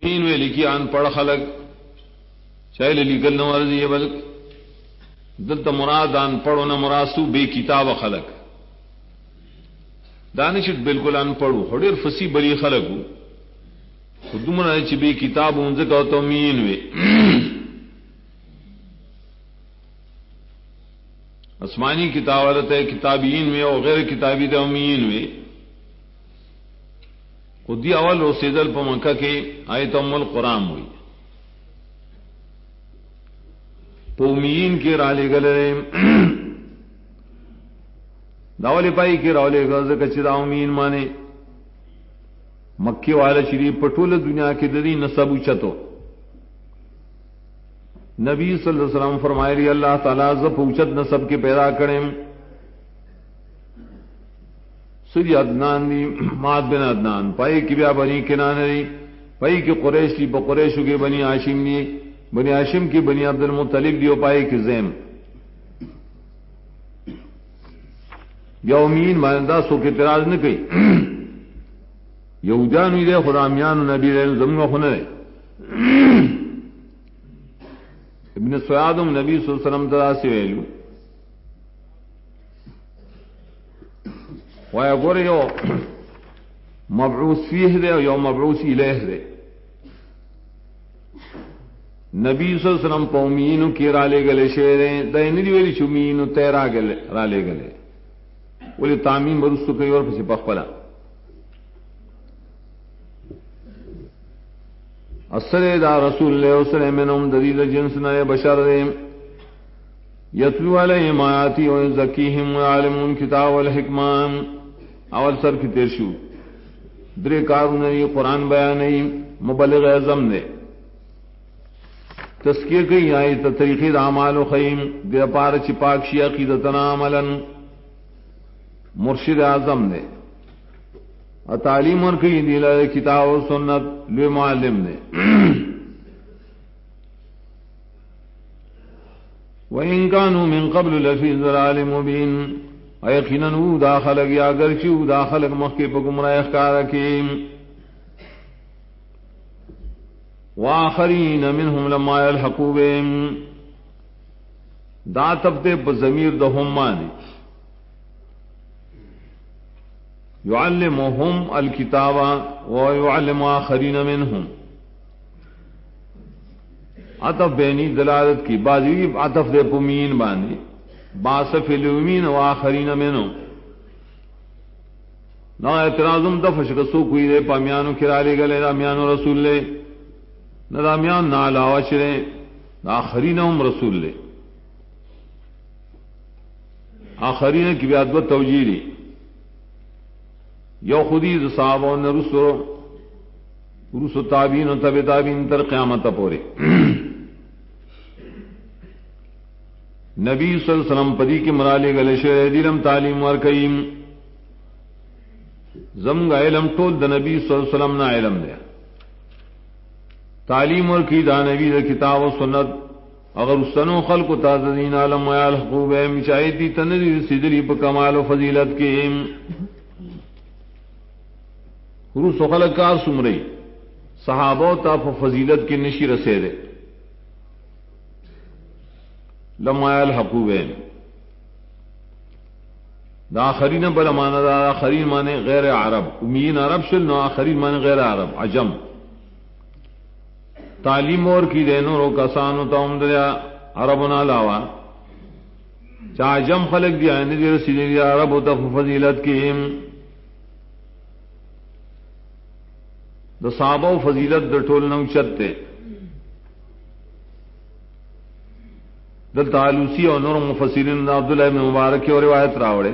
میں لکھی ان پڑھ خلق چاہے لکل نہ ورزی ہے بلک دلتا مراد ان پڑھو نہ مراسو بے کتاب خلق دانشت بالکل ان پڑھو خڑیر فسی بری خلق ہو خود مرا چی بے کتاب ان سے کہتا مین وے آسمانی کتاب رہتا ہے کتابین میں اور غیر کتابی تو امین میں خودی اول و سیدل پا مکہ کے آیت ام القرآن ہوئی تو امین کے رالے گلے داولی پائی کے رالے گلے کچھ دا امین مانے مکی والا شریف پٹول دنیا کی دری نسب اچتو نبی صلی اللہ علیہ وسلم فرمائے رہی اللہ تعالیٰ زب اچت نسب کے پیدا کریں سری عدنان دی ماد بن عدنان پائی کی بیا بنی کنان دی پائی کی قریش دی بقریشو کے بنی عاشم دی بنی عاشم کی بنی عبد المطلب دی و پائی کی زیم یومین ماندہ سو کے اعتراض نہ کئی یہودیانوی دے خدامیان نبی دے زمگا خنرے ابن سیادم نبی صلی اللہ علیہ وسلم تدا سے ویلو وایا گورے یو مبعوث فیہ دے یو مبعوث الیہ دے نبی صلی اللہ علیہ وسلم قومینو کی رالے گلے شیریں دے ندی ویلی چومینو تیرا گلے رالے گلے ولی تعمیم برستو کئی اور پسی پخپلا اصل دا رسول اللہ وسلم منہم دلیل جنسنا بشر دے یتلو علیہم آیاتی و یزکیہم و یعلمون کتاب والحکمان اول سر کی تیرشو درے کارو نئی قرآن بیانی مبلغ اعظم دے تذکیر کی آئی طریقی دا عمال و خیم دے پار چپاک شی عقیدتنا عملا مرشد اعظم دے تعلیم اور کی دل کتاب و سنت لو معلم نے وَإِن كَانُوا مِن قَبْلُ لَفِي ضَلَالٍ مُبِينٍ یقیناً داخل گیا اگرچہ داخل مخی پا گمراہ اخکار کیم وآخرین منہم لما یلحقوا بهم دا تبتے پا ضمیر دا ہم مانی يعلمهم الكتاب ويعلم آخرین منهم عطف بینی دلالت کی بازی عطف دے پمین بانی باصف الامین و آخرین منهم نا اعتراضم دفش کسو کوئی دے پامیانو کرالے گلے رامیانو رسول لے نا رامیان نا علاوہ شرے نا آخرینهم رسول لے آخرین کی بیادوت توجیری یو خودی صحابہ نے رسو تابین و تب تابین تر قیامت پورے نبی صلی اللہ علیہ وسلم پدی کے مرالے گلے شعر دیلم تعلیم ورکیم زمگ علم ٹول دا نبی صلی اللہ علیہ وسلم نا علم دیا تعلیم ورکی دا نبی دا کتاب و سنت اگر استنو خلق و تازدین عالم ویال حقوب ایم چاہیتی تندی سدری پا کمال و فضیلت کے روس و خلق کار سمرئی صحابہ تا فضیلت کی نشی رسے دے لما الحقوب دا آخرین بلا مانا دا آخرین مانے غیر عرب امین عرب شل نو آخرین مانے غیر عرب عجم تعلیم اور کی دینو رو کسانو تا امدریا عربنا لاوا چا عجم خلق دی آئین دی رسیدی دی عرب تا فضیلت کی دا صحابہ و فضیلت دا ٹول نوچت تے دا تعلوسی اور نور مفسرین دا عبداللہ بن مبارک کی اور روایت راوڑے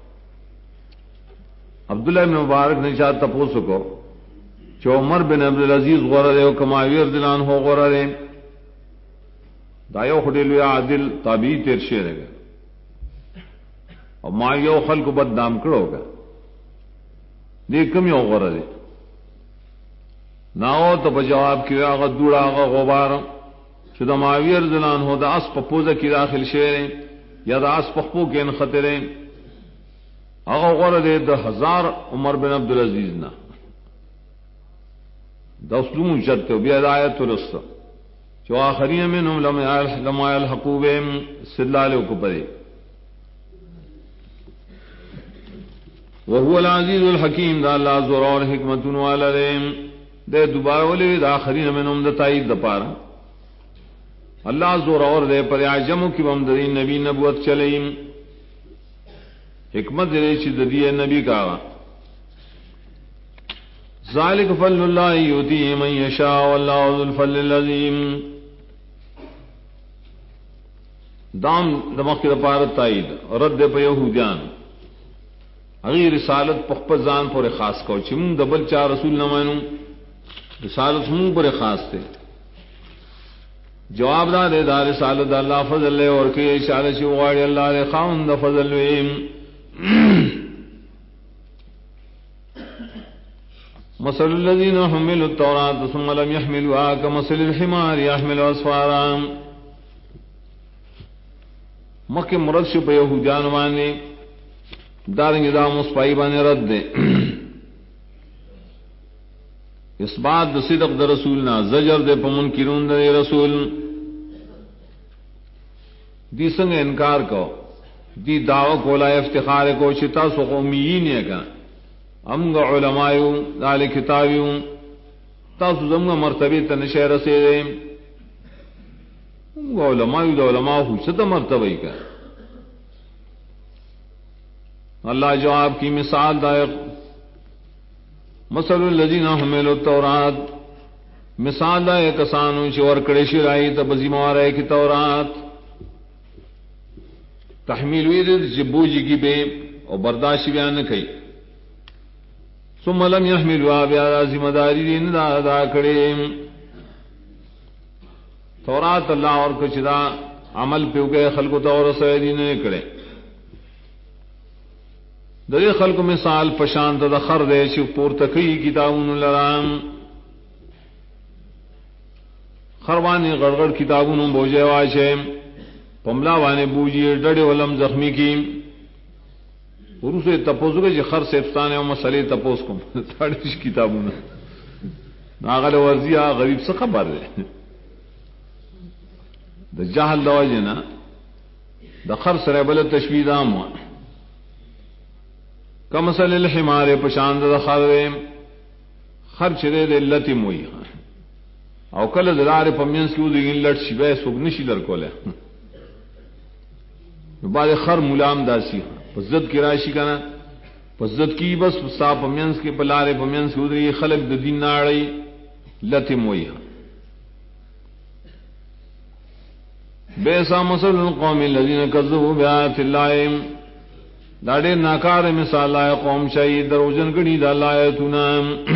عبداللہ بن مبارک نے چاہت تپوسو کو چو عمر بن عبدالعزیز غورے و کماویر دلان ہو غورے دا یو خدلوی عادل تابعی تیر شیر گا اور ما یو خلق بد دام کرو گا دیکھم یو غورے ناو تو بجواب کی آغا دوڑا آغا غبار شدہ معاویر زلان ہو دا اس پپوزہ کی داخل شیریں یا دا اس پخپو کے انخطریں آغا غور دے دا 1000 عمر بن عبدالعزیز نا دسلوم چتے بیا آیت رست جو آخری منهم لما يلحقوا بهم استدلال کو پڑے وهو العزيز الحكيم دا اللہ زور اور حکمت والا دے دوبارہ ولے دا آخری منهم دا تائید دا پارا اللہ زور اور دے پر عجموں کی بمدری نبی نبوت چلیم حکمت دے چھ دی نبی کا ذالک فضل اللہ یؤتیہ من یشاء واللہ ذو الفضل العظیم دام دماغ کی دپارت تائید رد پہ یہودیان اگی رسالت پخپزان پر خاص کو چم دبل چار رسول نہ مانوں رسالت منہ پر خاص تھے جواب دا دے دا رسالت اللہ فضل لے اور کہ اشارہ شواڑی اللہ دے خاون دا فضل ویم مثل الذين حملوا التوراة ثم لم يحملوها كمثل الحمار يحمل اسفارا مکہ مرد شپ یہودیان وانے دارنگ دا مصپائی بانے رد دے اس بات دا صدق دا رسولنا زجر دے پمن کرون دے رسول دی سنگ انکار کو دی دعوی کو لا افتخار کو چتا سو قومیین ہے کا امگا علمائیوں دال کتابیوں تاسو زمگا مرتبی تنشہ رسے دے امگا علمائیوں دا علماء خوشتا مرتبی کا اللہ جواب کی مثال دائق مثل الذین حملوا التوراۃ مثال دائق کسانوں چور کڑے شرائی تبزی موارے کی تورات تحمیل وید جبوجی کی بے اور برداشت بیان کئی ثم لم يحملوا بیا ذمہ داری دین دا ادا کرے تورات اللہ اور کچھ دا عمل پہ گئے خلق تو رسول دین نے کرے دے خلق مثال پشانت دا خر دے چ پور تکی کتابون لرام خروانی غڑغڑ کتابون بوجے واچے پملا وانے بوجی ڈڑے ولم زخمی کی اسے تپوز گئے جو خر سیفتان ہے مسئلے تپوز کو تھاڑیش کتابوں نے ناغل ورزیہ غریب سے خبر ہے دا جاہل دواجے نا دا خر سریبل تشوید عام ہوا کمثل الحمار پشاند دا خر چرے دے لتی موئی او کل دلار پمینس کیو دیگن لٹ شبہ سوگنشی لرکو لے بعد خر ملام داسی پزد کی راشی کنا پزد کی بس سا پمینس کے پلارے پمینس کی ادری خلق د دین ناڑی لتی موئی بیسا مثل القوم الذین کذبوا بآیات اللہ لاڑے ناکار مثال آئے قوم چاہیے دروجن گڑی دا لایتنا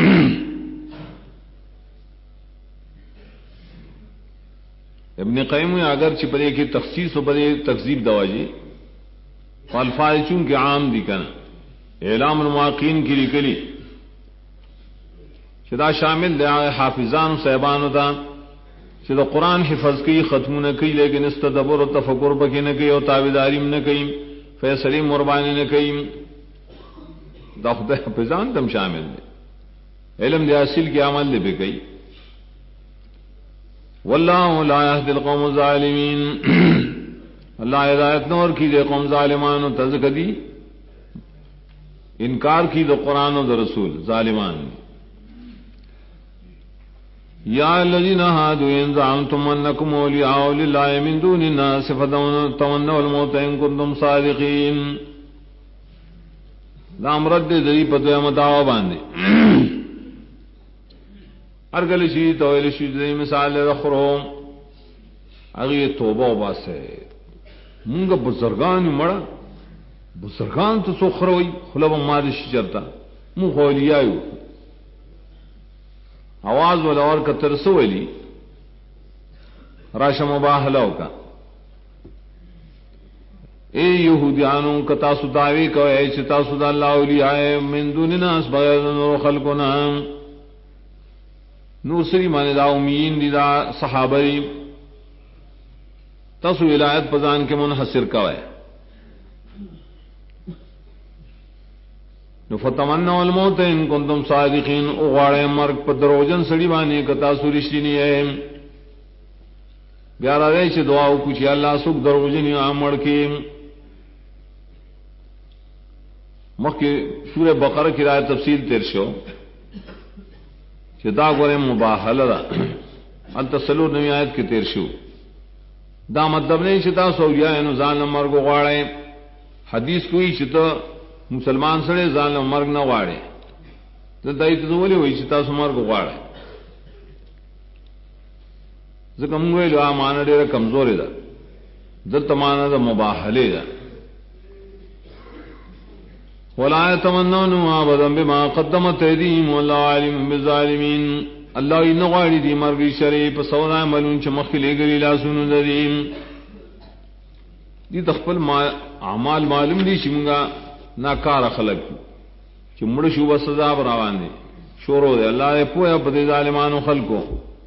ابن قیم اگر چپرے کی تخصیص و برے تکذیب دواجی فالفاظ چونکہ عام دی کنا اعلام المواقین کی لکلی شدا شامل دے حافظان و صحبان ہوتا شدا قرآن حفظ کی ختم نہ کی لیکن استدبر و تفکر بکی نہ کی اور تابداریم نہ کی فیصلی مربانی نہ کی دا خدا حافظان تم شامل دے علم دے اصل کی عمل دے بے گئی واللہ لا یہدی القوم الظالمین اللہ ہدایت نور کی دے قوم ظالمان و تذکدی انکار کی دے قرآن و دے رسول ظالمان یا الذین ہادوا ان زعمتم انکم اولیاء للہ من دون الناس فتمنوا الموت ان کنتم صادقین دام رد دری پتویا متاوہ باندے ارگل شی تویل شی دے مثال رخرو اگی توبہ باس ہے منگا بزرگان مڑا بزرگان تو سخروئی خلب مادش چرتا من خولی آئیو آواز والا اور کا ترسو علی راشم باہلاو کا اے یہودیانوں کا تاسو دعوی کو اے چھ تاسو دا اللہ اولیاء من دون ناس بغیر نور خلقنا نور سری مانے دا امین دی دا صحابری تاسو ولایت پزان کے منحصر کوئے فتمنوا الموت ان کنتم صادقین اغواڑے مرگ پر دروجن سڑی بانی کتا سورشتینی ہے بیارا ریچ دعاو کچھ اللہ سک دروجنی آمڑ کی مخی سورہ بقرہ کی رائے تفصیل تیر شو چھ دا گورے مباحل دا التسلور نوی آیت کی تیر شو دا مطلب نہیں چھتا سویا ہے نزان مرگ غواڑے حدیث کوئی چھتا مسلمان سڑے زان مرگ نہ غواڑے تو دائی تزولی ہوئی چھتا سو مرگ غواڑے ذکر موئی لو آمانا دیر کمزوری دا دلتا مانا دا مباحلی دا ولا يتمنون ابدا بما قدمت ايديهم والله عليم بالظالمين الله ينغاري دي مرغ شريف سودا عملون چ مخلي غري لا سن ذريم دي تخپل ما اعمال معلوم دي شمغا ناکار خلق چ مڑ شو سزا روان دي شورو دے الله پویا پدی ظالمانو خلقو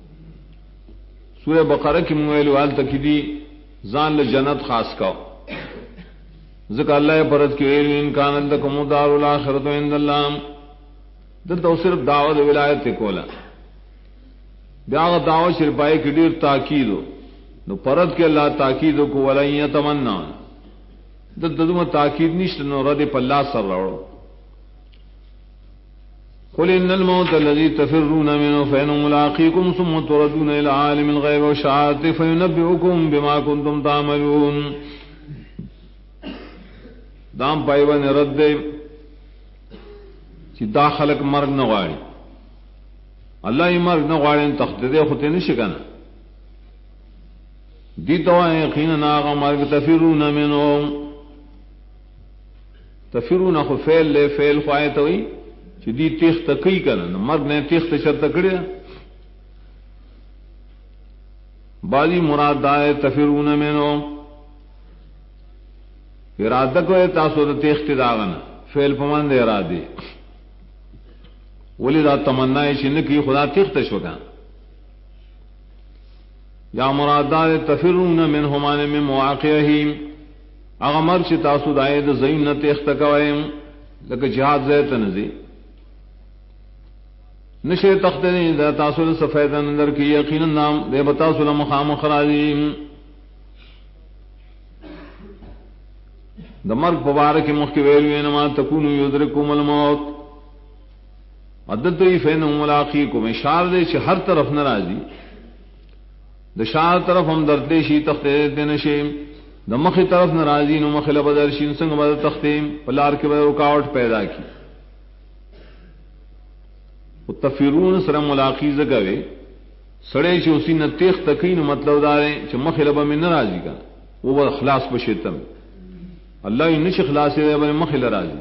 سورہ بقرہ کی مویل وال تک دی زان ل جنت خاص کا ذکر اللہ پرد کی ویل ان کان لکم دار الاخرۃ عند اللہ دلته صرف دعوت ولایت کولا بیا دعوت شرپای کی ډیر تاکید نو پرد کے اللہ تاکید کو ولا یتمنا دلته تاکید نشته نو رد پلا سر راو قل ان الموت الذي تفرون منه فانه ملاقيكم ثم تردون الى عالم الغيب والشهاده فينبئكم بما كنتم تعملون دام پایوان رد دے چی دا خلق مرگ نغاڑی اللہ ہی مرگ نغاڑی تخت دے خطے نشکانا دی توائیں یقینا آغا مرگ تفرون منو تفرون خو فیل لے فیل خواہی توئی چی دی تیخ تکی کنا مرگ نے تیخ تشر تکڑیا بعضی مراد دائے تفرون منو ارادہ کو تاسو د تیخت داغنا فعل پمن دے ارادے ولی دا تمنا شن کی خدا تیخت شوگا یا مرادات تفرون منهما من مواقعه اغمر چ تاسو دای د زین تیخت کویم لکه جهاد زیت نزی نشه تخت نے دا تاسو سفید اندر کی یقینا نام دے بتا سو مخام خراجیم د مرگ مبارک مخکی ویلو انما تکونو یدرککم الموت عددوی فین ملاقیکم اشار دے چھ ہر طرف نرازی د شار طرف ہم درتے شی تختے دیتے نشیم د مخی طرف نرازی نو مخی لبدر شین سنگ بدر تختیم پلار کے بدر رکاوٹ پیدا کی تفیرون سر ملاقی زگوے سڑے چھ اسی نتیخ تکین مطلب دارے چھ مخی لبا میں نرازی کا وہ بد خلاص بشیتم اللہ نش خلاص دے بنے مخل راضی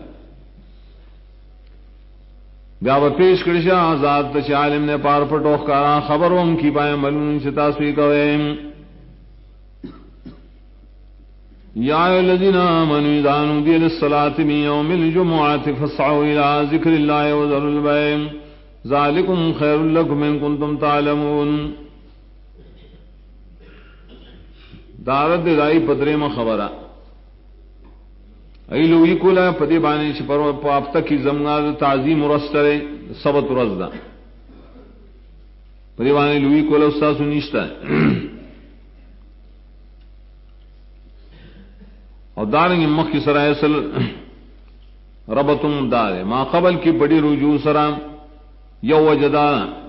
بیا پیش کرشا آزاد تچ عالم نے پار پٹوخ کارا خبر ان کی پائے ملون چتا سوی کویم یا الذین آمنوا اذا نودی للصلاة من یوم الجمعة فاسعوا الى ذکر اللہ وذروا البیع ذالکم خیر لکم ان کنتم تعلمون دارت دائی پدرے میں خبرہ ای لوی کولا پدی بانی چھ پر پاپتا کی زمنا تعظیم رسترے سبت رزدا پدی بانی لوی کولا استاد سنیشتا ہے اور دارنگ مخ کی سرائے اصل ربطم دار ما قبل کی بڑی رجوع سرام یو وجدا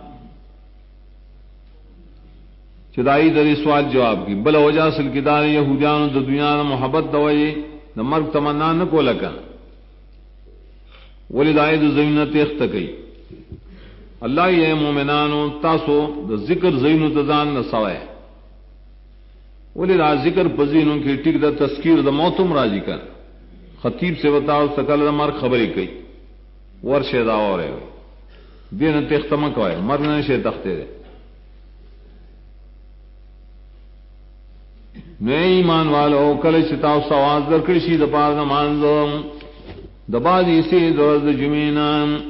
چدائی دری سوال جواب کی بلا وجہ اصل کی دار یہودیان د دنیا محبت دوئی نہ مرگ تمنا نہ کو لگا ولید آئے زمین تیخت کی اللہ یہ مومنانو تاسو د ذکر زین تزان نہ سوائے ولید ذکر پزینوں کی ٹک دا تذکیر دا موتم راضی کا خطیب سے بتاؤ سکل دا مرگ خبری کی ورش دا اور ہے دین تیخت مکوائے مرنے سے تختے دے نئے ایمان والو کل چتاو سواز در کرشی دا پار دا مانزو دا بازی سی درد جمینا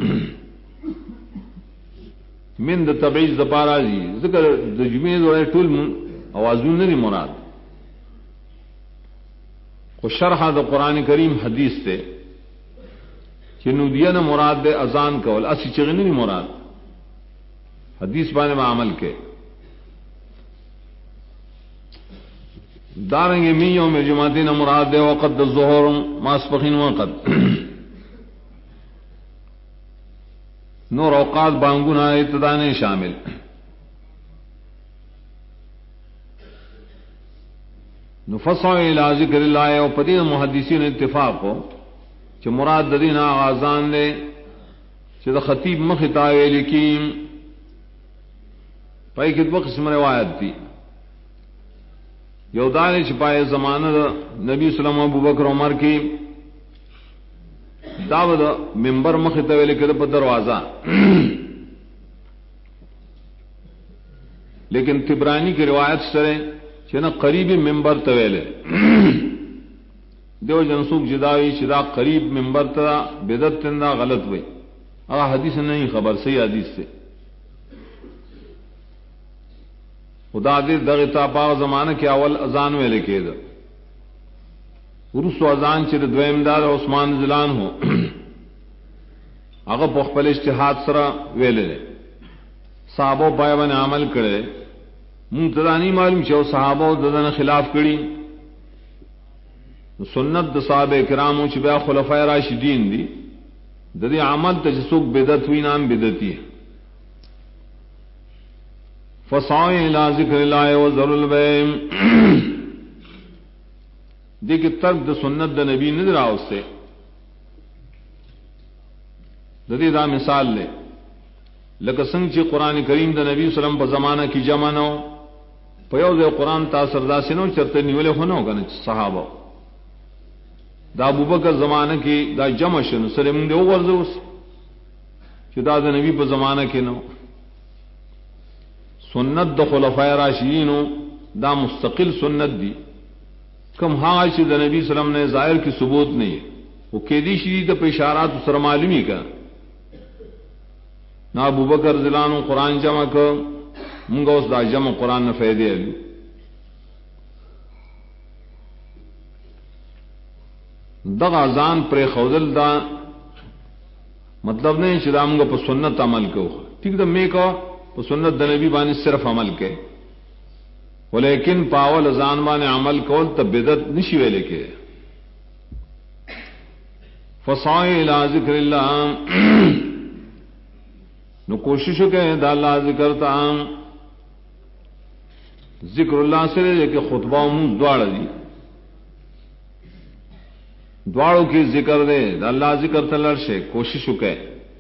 من دا تبعیز دا پارا جی ذکر دا جمین دا طول آوازون نری مراد خو شرح دا قرآن کریم حدیث تے چنودیا نہ مراد دے اذان کول اسی چغنی نہیں مراد حدیث بانے میں عمل کے داریں گے میوں میں جماعتین مراد دے وقت الظہر ماسپخین وقت نور اوقات بانگنا ابتدا نہیں شامل نفسع الى ذکر اللہ و پدید محدثین اتفاق ہو کہ مراد ددین آغازان لے کہ دا خطیب مخطاوے لکیم پائی کتبہ قسم روایت تھی یودان چھپائے زمانہ نبی صلی اللہ علیہ وسلم ابو بکر عمر کی دعوت ممبر مخطاوے لکے دا دروازہ لیکن تبرانی کی روایت سرے چنا قریب ممبر طویلے دیو جنسوک جداوی چدا قریب ممبر تا بدت تندہ غلط ہوئی حدیث نہیں خبر صحیح حدیث سے خدا دے دغتا پاو زمانہ کے اول اذان میں لکھے دا ورسو اذان چر دویم دار عثمان زلان ہو اگر پخپل اجتہاد سرا ویلے صحابہ پایبان عمل کرے منتدا نہیں معلوم چاہو صحابہ ددن خلاف کری سنت د صحابہ کرامو چ بیا خلفائے راشدین دی ددی عمل تجسوک بدعت ہوئی نام بدعتی ہے فسعوا الى ذکر اللہ وذروا البیع دیکھ ترک د سنت د نبی نظر آؤ سے ددی دا مثال لے لکه څنګه چې قران کریم د نبی صلی الله علیه وسلم په زمانہ کې جمع نو په یو ځای قران تاثر داسې نو چرته نیولې هونو کنه صحابه دا ابوبکر زمانہ کې دا جمع شنو سره موږ یو ورځو چې دا د نبی په زمانہ کې نو سنت د خلفای راشدین دا مستقل سنت دی کم ہاں چې د نبی صلی الله علیه وسلم نے ظاہر کی ثبوت نہیں وہ کېدی شي د په اشارات سره معلومی کا نہ ابو بکر ضلان قرآن جمع کو منگا اس دا جمع قرآن نے فائدے علی دغا ازان پر خودل دا مطلب نہیں چدا منگا پر سنت عمل کو ٹھیک دا میں کو پر سنت دا نبی بانی صرف عمل کے ولیکن پاول ازان بانی عمل کول تب بدت نشی ویلے کے فسعوا الی ذکر اللہ نو کوشش کہ دا اللہ ذکر تا ذکر اللہ سے کہ خطبہ منہ دوڑ دی دوڑوں کی ذکر دے دا اللہ ذکر تلر سے کوشش کہ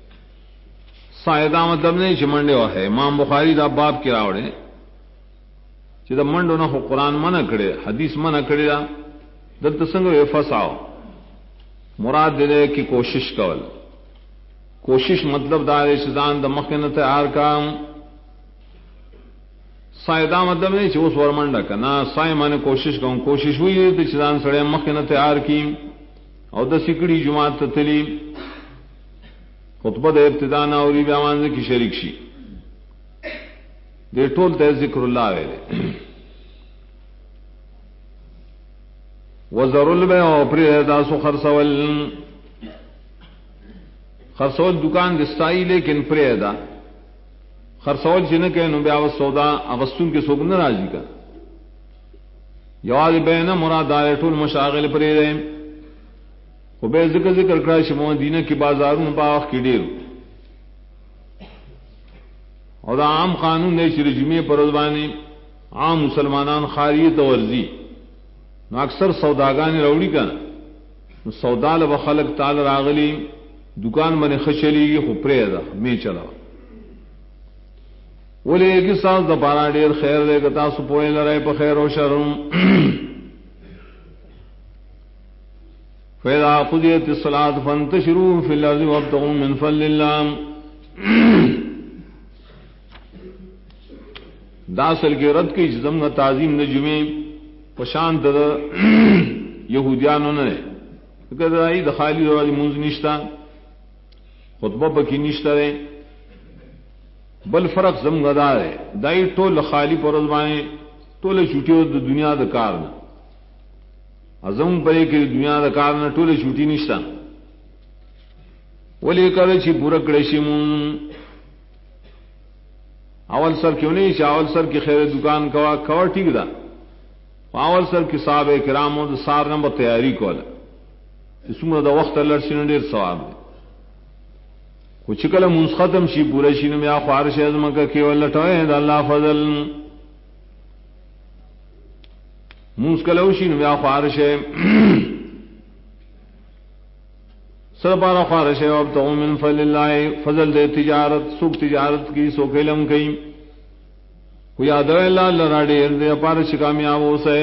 سایدہ مطلب نہیں چمنڈے ہوا ہے امام بخاری دا باب کی راوڑے چی دا منڈو نہ قرآن منع کھڑے حدیث منع کھڑے دا دلتا سنگ فسعوا مراد دے کی کوشش کول کوشش مطلب دار شدان د مخنه تیار کام سایدا مطلب نہیں چوس ورمنڈا کنا سای مانے کوشش کم کوشش ہوئی تے شدان سڑے مخنه تیار کی او د سکڑی جماعت تلی خطبہ د ابتدا نہ اوری بیان کی شریک شي دے ټول ته ذکر الله ویلے وذروا البيع پر داسو خرسول خرسول دکان دستائی لیکن پریدا خرسول جن کے نو بیا سودا اغستون کے سوگ ناراضی کا یواد بین مراد ټول مشاغل پرې ده خو به ذکر کړه چې مدینه کې بازارونو باغ کې ډیر او دا عام قانون دی چې جمعې پر ورځ باندې عام مسلمانان خاریت ورزي نو اکثر سوداګان وروړي کړه نو سودا له خلق تعالی راغلي دکان باندې خچلی خو پرې ده می چلا ولې کې ساز د بارا ډیر خیر دې که تاسو په لړای په خیر او شر فإذا قضيت الصلاة فانتشروا في الأرض وابتغوا من فضل الله داسل کې رد کې جزم نه تعظیم نه جمعې پشان د يهوديانو نه کله ای د خالی ورځ مونږ نشتا خطبہ بکی نشتا ہے بل فرق زم غدا ہے دائی ټول خالی پرز باندې ټول چوټیو د دنیا د کار نه ازم پرې کې دنیا د کار نه ټول چوټی نشتا ولی کله چې پوره کړی شي مون اول سر کیوں نہیں چې اول سر کې خیر دکان کوا ٹھیک ده اول سر کې صحابه کرامو د سار نه تیاری کوله چې څومره د وخت لرسي نو ډیر ثواب دی خو چې کله مونږ ختم شي پوره شي نو بیا خارش اعظم کې ولټوي د الله فضل مونږ کله وشي نو بیا خارش سر بارا خارش ہے وابتغوا من فضل اللہ فضل دے تجارت سوک تجارت کی سوک علم کی کو یاد ہے اللہ لرا دیر دے پارش کامیاب ہو سے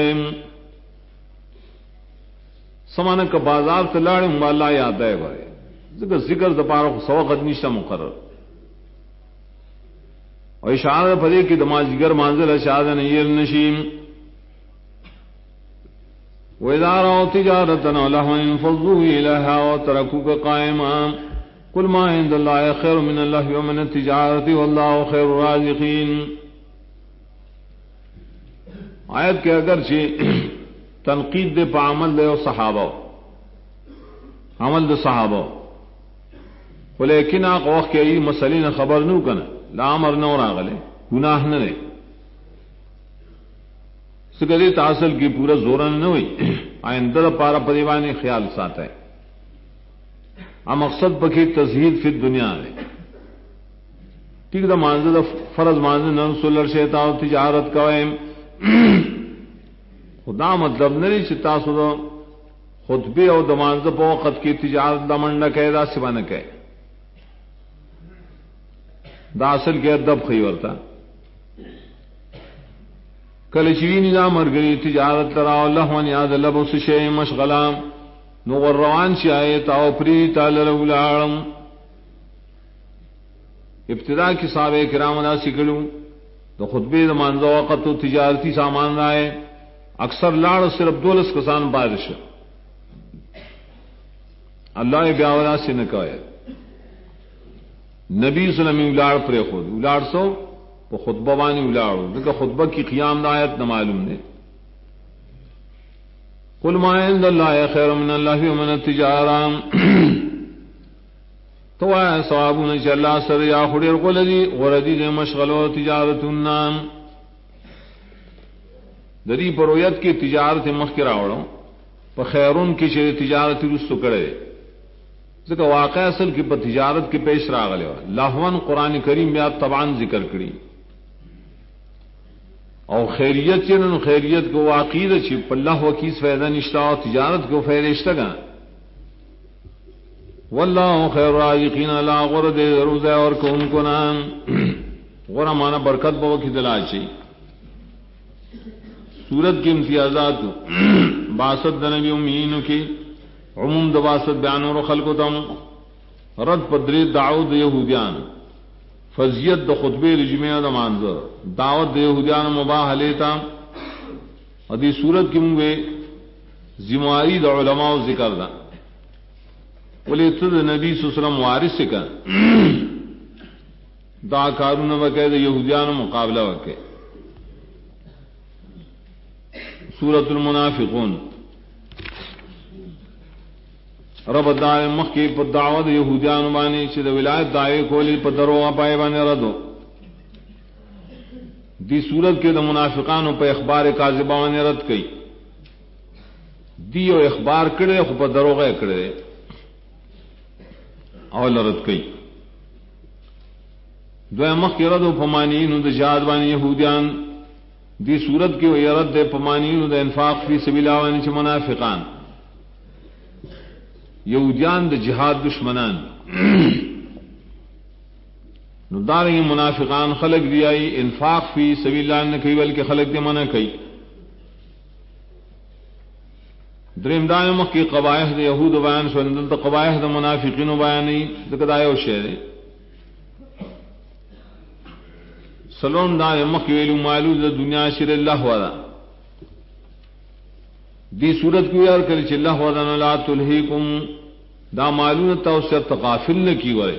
سمانا کا بازار سے لاڑے ہوں اللہ یاد ہے بھائی ذکر دپارا کو سوا قدمی شا مقرر اور اشارہ پدے کی دماغ منزل اشارہ نیر نشیم وَإِذَا رَأَوْا تِجَارَةً أَوْ لَهْوًا انفَضُّوا إِلَيْهَا وَتَرَكُوكَ قَائِمًا قُلْ مَا عِندَ اللَّهِ خَيْرٌ مِنَ اللَّهِوِ وَمِنَ التِّجَارَةِ وَاللَّهُ خَيْرُ الرَّازِقِينَ آیت کے اگرچہ تنقید دے پا عمل دے صحابہ عمل دے صحابہ ولیکن آق وقت کے ای مسئلین خبر نو کنا لا عمر نو راغلے گناہ نہ سکدی تاصل کی پورا زورن نہ ہوئی آئندہ پارا پریوانی خیال ساتھ ہے مقصد پکی تزہید فی دنیا ہے ٹھیک دا مانزد فرض مانزد نرسول شیطا و تجارت کوئیم خدا مطلب نہیں چتا سو خطبی او دا مانزد پا وقت کی تجارت دا منڈا کہے دا سبا نہ کہے دا اصل کے ادب خیورتا کل چوی نظام ارگری تجارت تراو اللہ ون یاد لبس شے مشغلام نو روان شي آئے تاو پری تعالی اولارم ابتدا کی صحابہ کرام دا سکلو تو خطبے منزو وقت تو تجارتی سامان رائے اکثر لاڑ صرف 12 کسان بارش اللہ بیاورا سے نہ کہے نبی صلی اللہ علیہ وسلم اولار پر خود اولار سو وہ خطبہ وانی الاڑو دیکھا خطبہ کی قیام آیت نہ معلوم نے قل ما عند اللہ خیر من اللہ ومن التجارہ تو آیا ثوابون چا اللہ سر یا خڑیر قلدی غردی دے مشغل و تجارت النام دری پرویت کی تجارت مخکر آوڑو پا خیرون کی چے تجارت رستو کرے دیکھا واقع اصل کی پا تجارت کی پیش راغلے ہوا لہون قرآن کریم بیاد طبعاً ذکر کری اور خیریت چنن خیریت کو واقعید چی اللہ وکیس فیدہ نشتا اور تجارت کو فیدشتا گا واللہ خیر رازقین اللہ غرد روزہ اور کون کو نام غرہ مانا برکت بہو کی دلا چی سورت کی امتیازات باسط نبی امین کی عموم دباسط بیانور خلق تم رد پدری دعوت یہودیان فضیت د خطبے رجمع دا منظر دعوت د یہودیان مباح لیتا ادی صورت کی منگے ذمہاری د علماء ذکر دا ولی تد نبی صلی اللہ علیہ وسلم وارث کا دا کارون وکے د یہودیان مقابلہ وکے سورۃ المنافقون رب دعوی مخی پا دعوت یہودیان بانی چی دا ولایت دعوی کولی پا دروغ پائے بانی ردو دی صورت کے دا منافقانو پا اخبار کاذبہ بانی رد کئی دیو اخبار کڑے خو پا دروغ کڑے اول رد کئی دو مخی ردو پا مانینو دا جہاد بانی یہودیان دی صورت کے وی رد دے پا مانینو دا انفاق فی سبیلہ بانی چی منافقان یہودیان د جہاد دشمنان نو دارنگی منافقان خلق دیائی انفاق فی سبیل اللہ نہ کئی بلکہ خلق دی منع کئی دریم دائم مخ کی قبائح د یہود بیان شو اندل تا قبائح د منافقین بیان نہیں دکدائیو شہر سلون دائم مخ کی ویلو معلوم د دنیا شر اللہ والا دی صورت کو یار کری چ اللہ ودان لا تلہیکم دا معلوم توسر تغافل نہ کی وے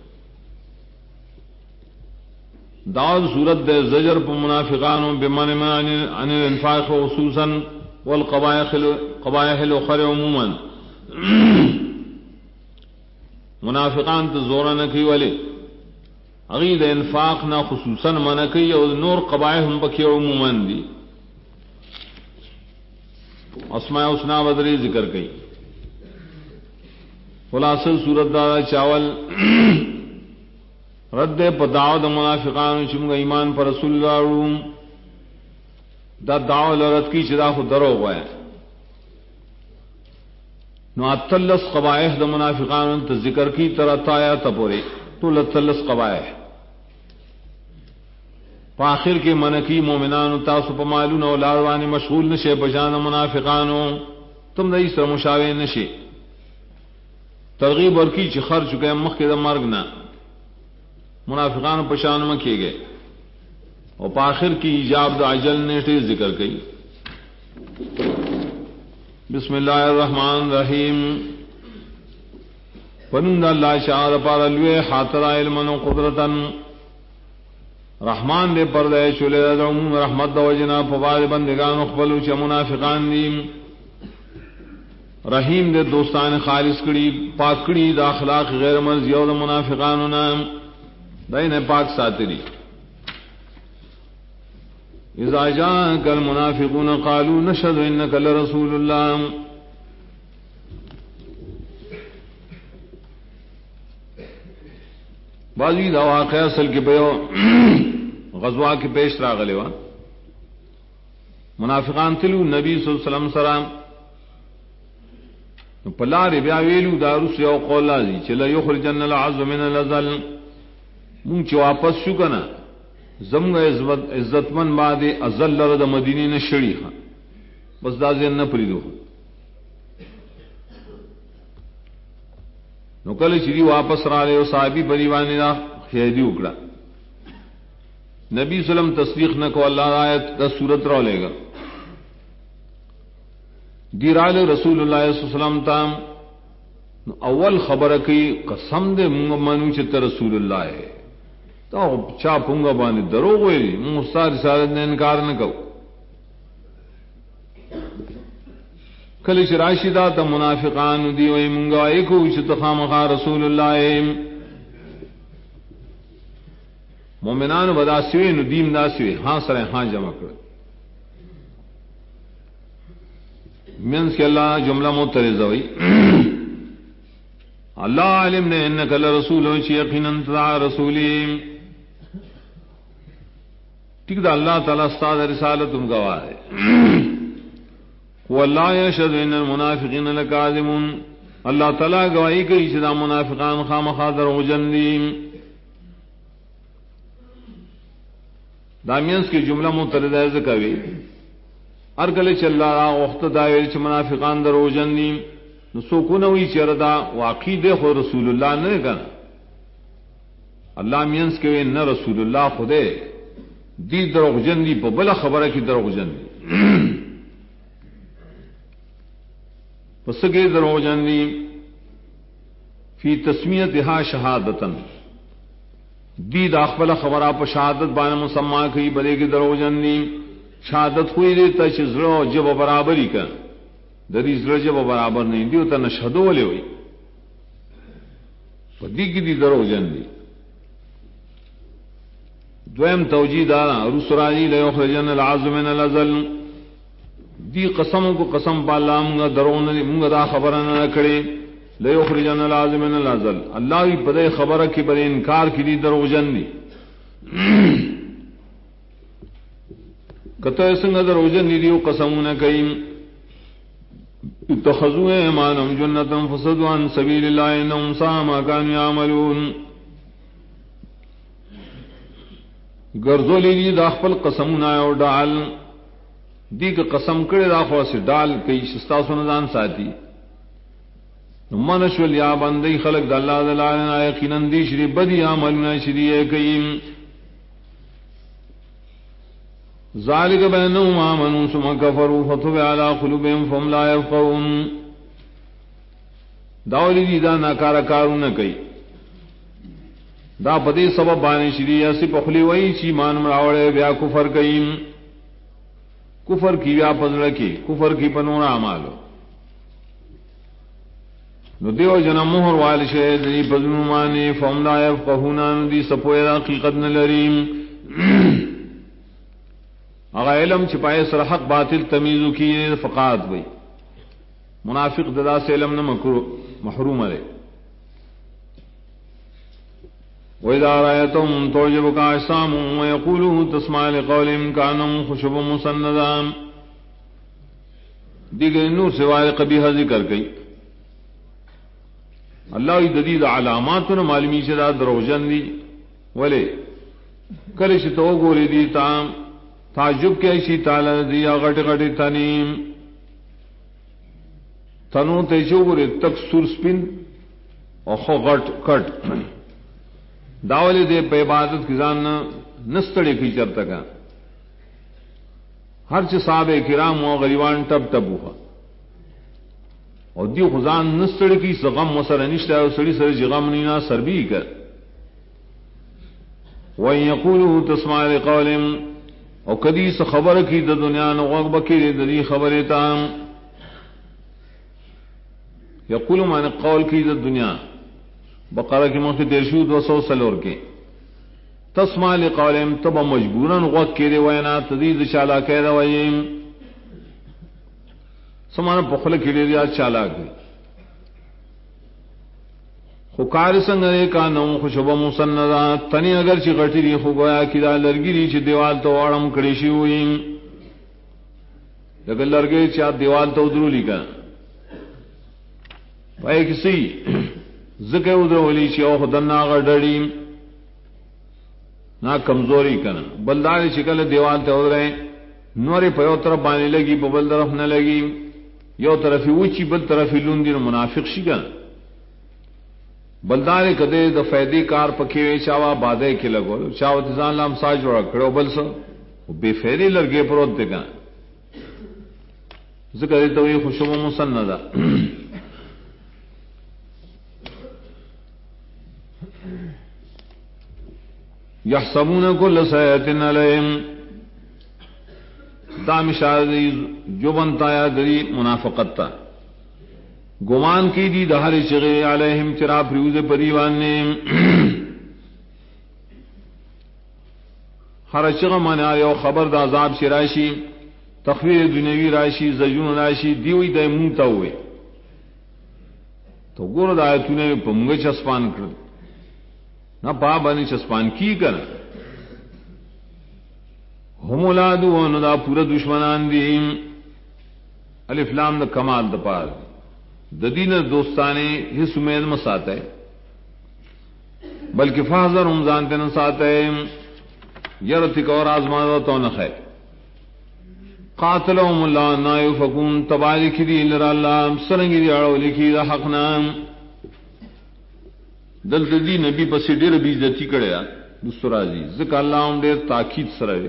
دا صورت دے زجر پر منافقان بمن عن الانفاق خصوصا والقبائح الاخرى عموما منافقان تو زورا نہ کی والے عقید انفاق نہ خصوصاً منع کی اور نور قبائح ہم پکے عموماً دی اسماء حسنا بدری ذکر کی خلاصہ صورت دادا چاول رد پداود منافقان چمگ ایمان پر رسول اللہ دا دعوت رد کی چدا خود درو گئے نو اتلس قبائح دا منافقان تا ذکر کی طرح تایا تپورے تو لتلس قبائح پاخر کے منکی مومنان تاسو پمالون او لاروانی مشغول نشے بجان منافقانو تم دئی سر مشاوے نشے ترغیب ورکی چی خرچ چکے مخ کے دا مرگنا منافقان پشان میں کیے گئے اور پاخر کی ایجاب دا عجل نے ذکر کی بسم اللہ الرحمن الرحیم پنند اللہ شعر پار الوے خاطر علم و قدرتا رحمان دے پردے چلے عموم رحمت دا وجنا فواد بندگان اخبلو چا منافقان دیم رحیم دے دوستان خالص کڑی پاک کڑی دا اخلاق غیر مرضی دا منافقان نام دین پاک ساتری اذا جاءك المنافقون قالوا نشهد انك لرسول الله بازی دا واقعہ اصل کے بیو غزوہ کے پیش راغلے وا منافقان تلو نبی صلی اللہ علیہ وسلم سلام پلار بیا ویلو دارو سے او قول لازی چلا یخرجن العز من الذل مون چ واپس شو کنا زمغه عزتمن بعد ازل رد مدینه نشړی ها بس دا ځین نه پریدو نو کله چې واپس را له صحابي پریوانه دا خیدی وکړه نبی سلام تصدیق نہ کو اللہ آیت دا صورت را لے گا دیرال رسول اللہ صلی اللہ علیہ وسلم تام اول خبر کی قسم دے منو چت رسول اللہ ہے تو چا پونگا باندې دروغ ویلی مستار رسالت نے انکار نہ کو کله چې راشدہ ته منافقان دی وای مونږه ایکو چې تخامخ رسول الله مومنان ودا سوی نو دیم دا سوی ہاں سره ہاں جمع کړ منس کہ اللہ جملہ معترض ہوئی اللہ علم نے انک لرسول و یقینا انت رسولی ٹھیک دا اللہ تعالی استاد رسالت تم گواہ ہے واللہ یشهد ان المنافقین لکاذبون اللہ تعالی گواہی کوي چې دا منافقان خامخا دروغجن دي دامینس کی جملہ مترجمہ ذکر وی ارگل چل رہا وقت داویل چ منافقان دروغجن دي نو سو کو نوې چردا واقعي دے خو رسول اللہ نے کنا اللہ مینس کے نہ رسول اللہ خودے دی دروغجن دی په بل خبره کی دروغجن دی پس کے دروغجن دی فی تسمیتها شہادتن دی دا خپل خبره په شهادت باندې مسما کوي بلې کې دروغجن دی شهادت خو دې ته چې زړه جب برابرۍ کا د دې زړه جب برابر نه دی او ته نشهدو ولې وي په دې کې دی دروغجن دی دویم توجیه دا رسرائی له خرجن العظم من الازل دی قسم کو قسم بالله موږ درونه موږ دا خبره نه کړې له خرجن العظم من الازل الله وی په خبره کې بل انکار کړي دروغجن دي کته څنګه دروغجن دي او قسمونه کوي اتخذوا ایمانهم جنة فصدوا عن سبيل الله انهم ساء ما كانوا يعملون ګرځولې دي د خپل قسمونه او ډال دي که قسم کړي دا خو سي ډال کوي شستا سنځان ساتي نو منشول یا بندي خلق د الله تعالی یقینا دي شری بدی عملونه شری کوي ذالک بینهم آمنوا ثم كفروا فتوب على قلوبهم فهم لا يفقهون داولی دي دا ناکارا کارونه کوي دا پدی سبب باندې شری اسی پخلی وای چی مان مراوړې بیا کفر کئ کفر کی بیا پزړه کی کفر کی پنور اعمالو نو دیو جنا مہر وال شه دی پزمانه فهم لا يفقهون دی سپوی حقیقت نه لریم اغه علم چې پای سره حق باطل تمیز کی فقات وای منافق ددا سے علم نہ محروم ہے. وَإِذَا رَأَيْتَهُمْ تُعْجِبُكَ أَجْسَامُهُمْ وَيَقُولُونَ تَسْمَعُ لِقَوْلِهِمْ كَأَنَّهُمْ خُشُبٌ مُّسَنَّدَةٌ دیگر نور سوائے قبیحہ ذکر کی اللہ جدید علامات نہ معلومی شدہ دروژن دی ولے کلش تو گوری دی تام تعجب کے ایسی تعالی دی غٹ غٹ تنیم تنو تے چوغری تک سور سپین او خو غٹ کٹ داولی دے پہ عبادت کی جان نستڑی کی چرتا کا ہر چ صحابہ کرام و غریبان ٹب ٹب ہوا اور دیو خزان نستڑی کی غم وسر نشتا او سڑی سر غم نینا سربی کر و یقولوا تسمع لقولهم او کدی س خبر کی د دنیا نو غب بکری د دی خبر تام یقول معنی قول کی د دنیا بقرہ کی مخ دیرشود و سو سلور کے تسمع لقولهم تب مجبورا غق کرے وینا تزید چالا کہہ رویم سمانا پخل کھڑے دیا چالا گئی خکار سنگرے کا نو خوشبہ مسندا تنی اگر چی غٹی دی خو گویا کی دا لرگی دی چی دیوال تو وارم کڑیشی ہوئیم لیکن لرگی چی دیوال تو ادرو لی کا پائے کسی ذکر ادرو لی چی او خدن آغا ڈڑیم نا کمزوری کنا بلدار چکل دیوال تے ادرے نوری پیو طرف بانے لگی ببل طرف نہ لگی یو طرفی اوچی بل طرفی لوندی منافق شی کنا بلدار کدے د فیدی کار پکیوے چاوا بادے کے لگو چاو تزان لام سا جوڑا کھڑو بل سو بے فیدی لرگے پروت دے کنا ذکر تو یہ خوشبو مسندا یحسبون کل سیئۃ علیہم دام شادی جو بنتا ہے دری منافقت تا گمان کی دی دہر شغی علیہم چرا پریوز پریوان نے ہر شغ مانا یو خبر دا عذاب شراشی تخویر دنیوی راشی زجون راشی دیوی دے منتا ہوئے تو گور دا آیتو نے پمگے چسپان کر نہ پا بانی چسپان کی کر ہم اولادو ونو دا پورا دشمنان دیم الف لام دا کمال دا پار دا دین دوستانے حس امید مساتا ہے بلکہ فاضر ہم زانتے نساتا ہے یرتک اور آزمانا تو نخے قاتلهم اللہ نا یفکون تبارک دی لرا اللہ سرنگی دی اڑو لکی دا حق نام دلت دی نبی پسی دیر بیزتی کڑیا دوستو راضی ذکر اللہ ہم دیر تاکید سروے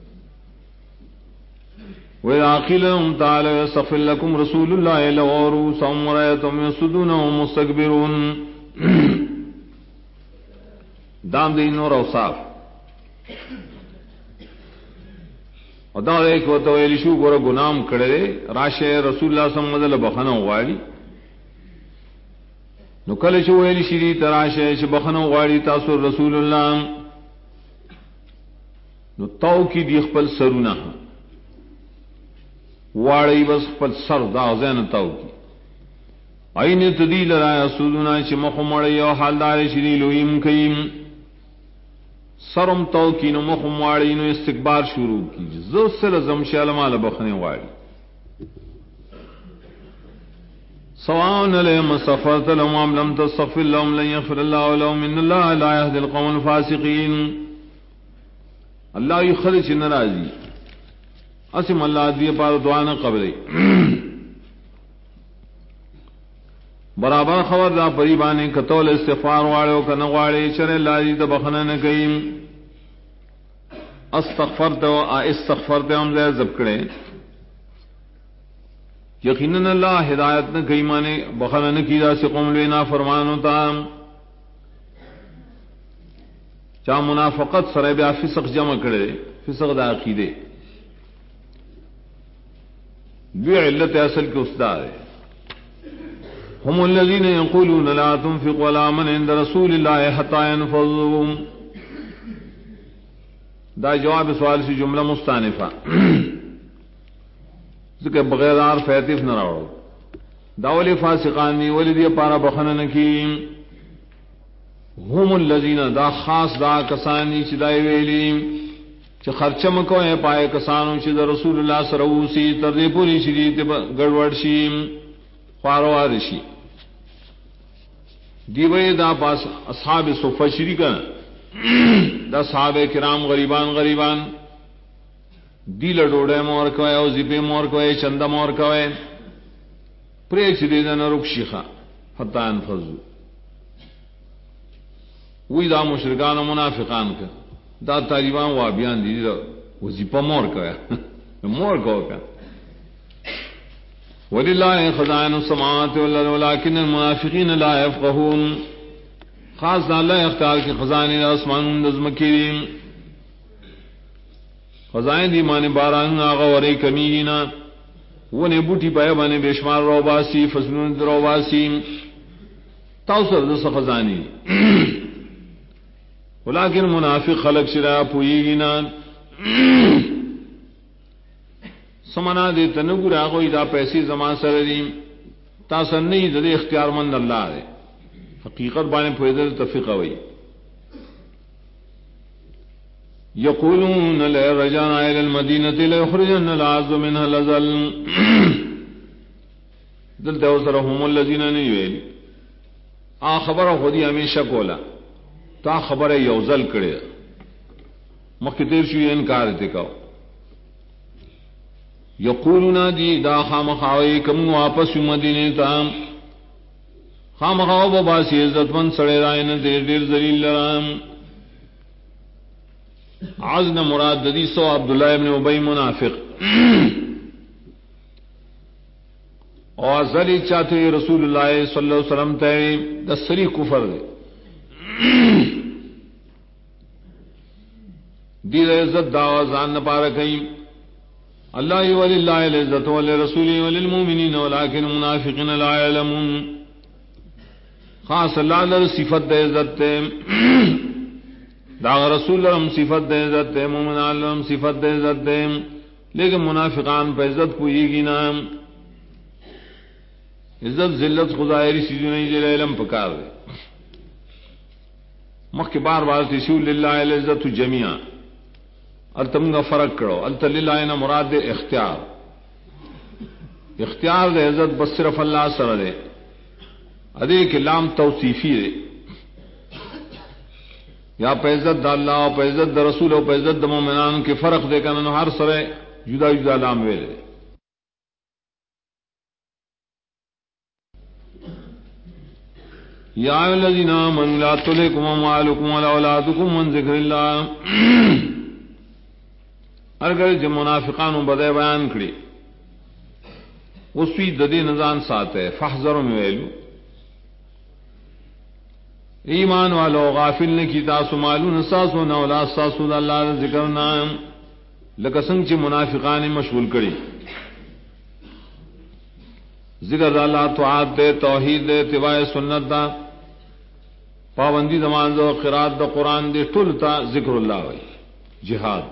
وَإِذَا قِيلَ لَهُمْ تَعَالَوْا يَسْتَغْفِرْ لَكُمْ رَسُولُ اللَّهِ لَوَّوْا رُءُوسَهُمْ وَرَأَيْتَهُمْ يَصُدُّونَ وَهُمْ مُسْتَكْبِرُونَ دام دین اور اوصاف اور دا ایک وقت ویلی شو گورا گنام کڑے راشه رسول اللہ صلی اللہ علیہ وسلم بخنو غاڑی نو کل شو ویلی شری تراشه چه بخنو غاڑی تاثر رسول اللہ نو تو کی دی خپل سرونا واڑی بس خپل سر دا زین تاو کی این تدیل رایا سودونا چه مخو مڑی او حالدار شری لویم کئیم سرم تو کی نو مخو مڑی نو استکبار شروع کی زو سر زمشی علمال بخنے واڑی سواء علیہم استغفرت لهم ام لم تستغفر لهم لن يغفر الله لهم ان الله لا يهدي القوم الفاسقين اللہ یخرج ناراضی اسم اللہ دی پار دعا نہ قبلے برابر خبر دا پریبانی کتول استغفار والو کن واڑے چر اللہ دی بخنا نہ کئیم استغفرت و استغفرت ہم زے زبکڑے یقینا اللہ ہدایت نہ کئی مانے بخنا نہ کیدا سے قوم لینا فرمانو تا چا منافقت سرے بیا فسق جمع کرے فسق دا عقیدے بھی علت اصل کے استاد ہے هم الذين يقولون لا تنفقوا على من عند رسول الله حتى ينفضوا. دا جواب سوال سے جملہ مستانفہ ذکر بغیر عرف عطف نہ راوڑو. داولی فاسقان دی ولی دی پارا بخنه نکیم. هم الذين دا خاص دا کسانی چې دای ویلی چې خرچه مکوې پای کسانو چې د رسول الله سره وسی تر دې پوری شي ته ګډوډ شي خواروار شي. دی وی دا پاس اصحاب صفه شریک دا صحابه کرام غریبان دی لډوډه مور کوي او زیپه مور کوي چنده مور کوي پرې چې دې نه رخصيخه فتان فزو. وی دا مشرکان و منافقان کا دا طالبان وابیان دی دا وزیپا مور کا مور کا وللہ خزائن السماوات والارض ولکن المنافقین لا یفقهون. خاص دا اللہ اختیار کی خزائن آسمان نظمکرین خزائن دی مانے باران آغا ورے کمینا ونے بوٹی پایا بانے بیشمار روباسی فصلون روباسی تاؤسر دس خزانی ولیکن منافق خلق شرا پوئیگینا سمنا دے تنگر آگوئی دا پیسی زمان سردیم تاثر نہیں دے اختیار مند اللہ دے حقیقت بانے پویدر تفقہ ہوئی. یقولون لرجانا الى المدینة لیخرجن العز منها الازل. دلتے اوسرهم الذین نیویل آ خبر خودی ہمیشہ کولا تا خبر یوزل کرے مختصر شوی انکار تکاو. یقولون دی دا خامخاوی کم واپس مدینے تام خامخاو بباسی عزت من سڑے رائن دیر دیر ذلیل لرام. عزن مراد دی سو عبداللہ ابن ابی منافق اور ذلی چاہتے رسول اللہ صلی اللہ علیہ وسلم تے دسری کفر دے دیر عزت دعوی زان نپارا کئی اللہ وللہ العزت ولرسولی وللمومنین ولیکن منافقین لا علمون. خاص اللہ لر صفت دے عزت تے دا رسول لرم صفت دے عزت تے مومنان لرم صفت دے عزت تے لیکن منافقان پہ عزت کوئی گی نا. عزت ذلت خدایری چیزوں نہیں جے علم پکار دے مخ کے بار بار تشیو للہ العزت جميعا التم کا فرق کرو الت للہ نہ مراد دے اختیار دے عزت بس صرف اللہ سر دے ادے کہ لام توصیفی دے یا پہ عزت دا اللہ اور پہ عزت دا رسول اور پہ عزت دا مومنان کے فرق دے کر ہر سرے جدا جدا لام وے دے. یا الذین آمنوا لا تلهکم اموالکم ولا اولادکم عن ذکر اللہ. اگر جو منافقان بدے بیان کړي اسی ددی نزان ساته فاحذروا من ویلو ایمان والو غافل نے کی تاسو مالون ساسو نہ اولاد ساسو اللہ ذکر نام لکسنگ چ منافقان مشغول کړي ذکر اللہ طاعت دے توحید دے اتباع سنت دا پابندی نماز و قرات دا قرآن دے ټول تا ذکر اللہ وی جہاد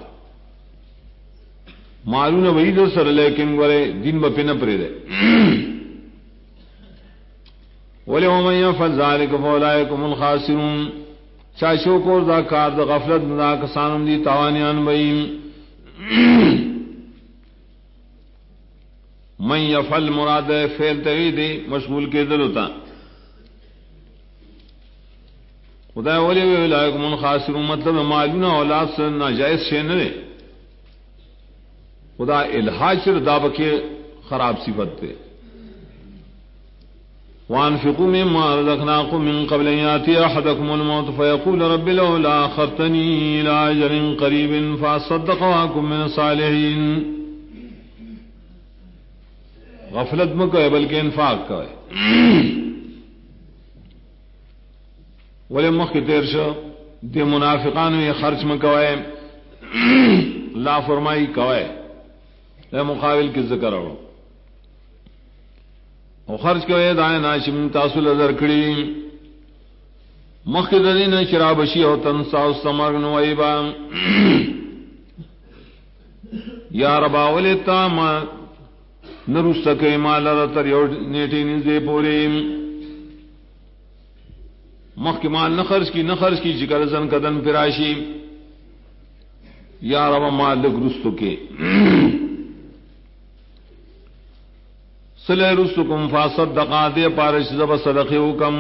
معلوم وہی دو سر لیکن ورے دین بپے نہ پرے دے ولی ومن یفعل ذلک فاولئک هم الخاسرون. چاشو کو دا کار دا غفلت دا کسانم دی تاوانیان بیم. من یفعل مراد فعل توحیدی مشغول کے دل ہوتا خدا ولی اولئک هم الخاسرون مطلب معلوم اولاد سے ناجائز شے نہ دے خدا الحاج سے دعوی کے خراب صفت دے. وانفقوا مما رزقناكم من قبل ان ياتي احدكم الموت فيقول رب لولا اخرتني الى اجل قريب فاصدق واكن من الصالحين. غفلت میں کوئی بلکہ انفاق کا ہے ولی مخ تیر شو دی منافقان میں خرچ میں کوئے لا فرمائی کوئے مقابل کی ذکر ہو او خرج کوي دای ناشم تاسو لذر کړی مخددین شراب شی او تنسا استمرن وایبا یا رب اولتا ما نرستکه مال تر یو نیټی نږدې پورې مخک مال نخرج کی ذکر زن کدن فراشی یا رب مال لګرستو کې صلی رسکم فاصدقا دے پارش زب صدقه حکم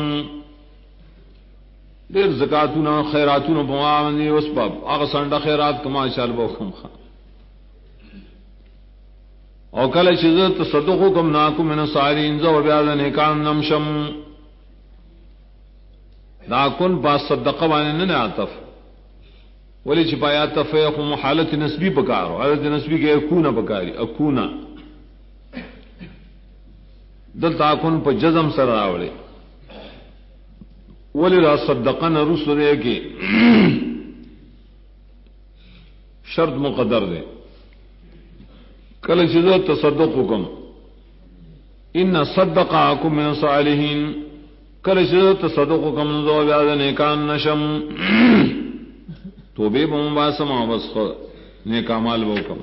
دیر زکاتونا خیراتونا بمامنی اسباب آغا سنڈا خیرات کما شال بوکم خان او کل چیزت تصدق حکم ناکم من سائرین زو بیادا نیکان نمشم ناکن پاس صدقه بانی نن عطف ولی چپای عطف یخم حالت نسبی پکارو حالت نسبی کے اکونا پکاری اکونا دل تاکن پا جزم سر راوڑے ولی را صدقن رسل دے کے شرط مقدر دے کل چیزو تصدق حکم ان صدقاکم من صالحین کل چیزو تصدق حکم نزو بیاد نیکان نشم تو بے بمباسم آبس نیکامال بوکم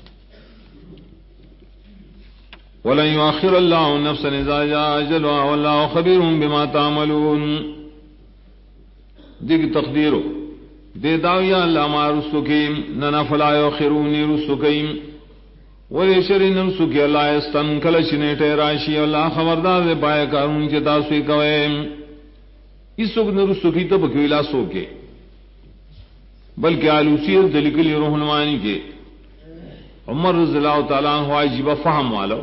ولن يؤخر الله نفسا اذا جاء اجلها والله خبير بما تعملون دیکھ تقدیرو دے داویا اللہ ما رسکیم ننا فلا یؤخرونی رسکیم ولی شرین رسکی اللہ استن کلچ نیٹے راشی اللہ خبردار دے پائے کارون کے تاسوی کوئے اس سکن رسکی تب کیلا سوکے بلکہ آلوسیت دلکلی روحنوانی کے عمر رضی اللہ تعالیٰ عنہ عجیبہ فہم والو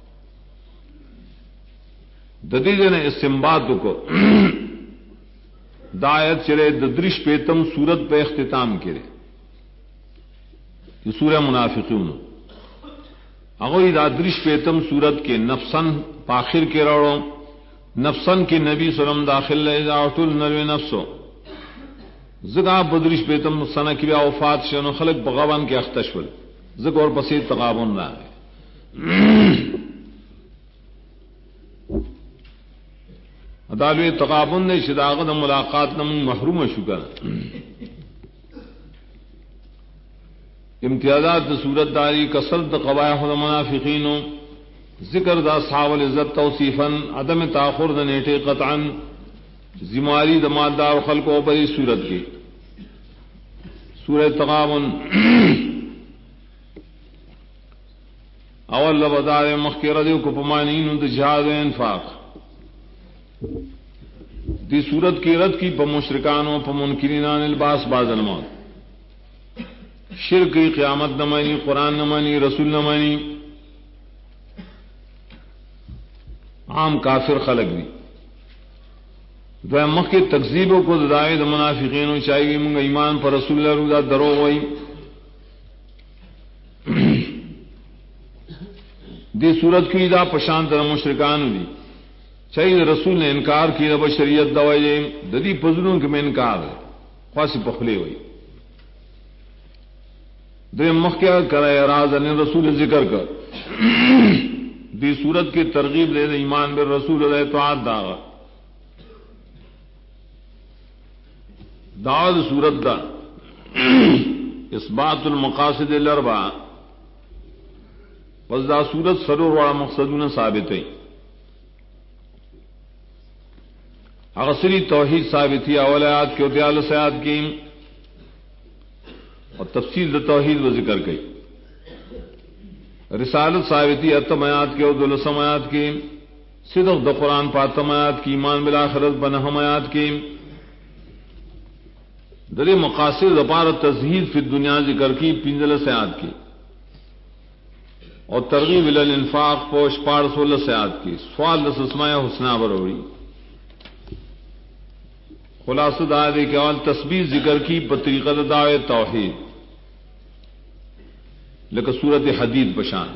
ددیجہ نے استنباط کو دایت چرے ددرش پیتم سورت پہ اختتام کرے یہ سورہ منافقون اگوی دادرش پیتم سورت کے نفسن پاخر کے روڑوں نفسن کے نبی سلم داخل اضاعت النلو نفسو زگا بدرش پیتم سنہ کی بیا وفات شنو خلق بغوان کے اختشول زگ اور پسید تقابن نہ ہے ادالوی تقابن نے شداغت ملاقات نم محروم شکر امتیازات صورت داری کسرت قبائح المنافقین ذکر دا اصحاب العزت توصیفا عدم تاخر دا نیٹے قطعا زماری دا مالدار خلق و بری صورت کی سورہ تقابن اول لبدار مخیر دیو کو پمانین دا جہاد و انفاق دی صورت کی رد کی پمشرکانوں پمنکرینان الباس باز الموت شرک قیامت نہ مانی قرآن نہ مانی رسول نہ مانی عام کافر خلق دی دو مخ کے تکذیبوں کو دائے د منافقین چاہیے منگا ایمان پر رسول اللہ روزہ درو ہوئی دی صورت کی دا پشانت مشرکان دی چاہیے رسول نے انکار کی رب شریعت دوائے ددی پزلوں کے میں انکار ہے خاصی پخلے ہوئی دے مخ کیا کرے راز ان رسول ذکر کر دی صورت کی ترغیب دے ایمان بر رسول علیہ اطاعت داغا دعوت صورت دا اثبات المقاصد الاربعہ پس دا صورت سرور والا مقصدون ثابت ہے اغسری توحید ثابت ہی اول آیات کے اتیال سیاد کی اور تفصیل دا توحید و ذکر کی رسالت ثابت ہی اتم آیات کے ودلسم آیات کی صدق دا قرآن پاتم آیات کی ایمان بالآخرت بنہم آیات کی در مقاصد دپار تزہید فی الدنیا ذکر کی پنجل سیاد کی اور ترغیب الی الانفاق پوش پار 16 سیاد کی سوال دس اسماء حسنہ بروڑی خلاصہ دعوے کے اول تسبیح ذکر کی بطریقہ دعوے توحید لیکن صورت حدید بشان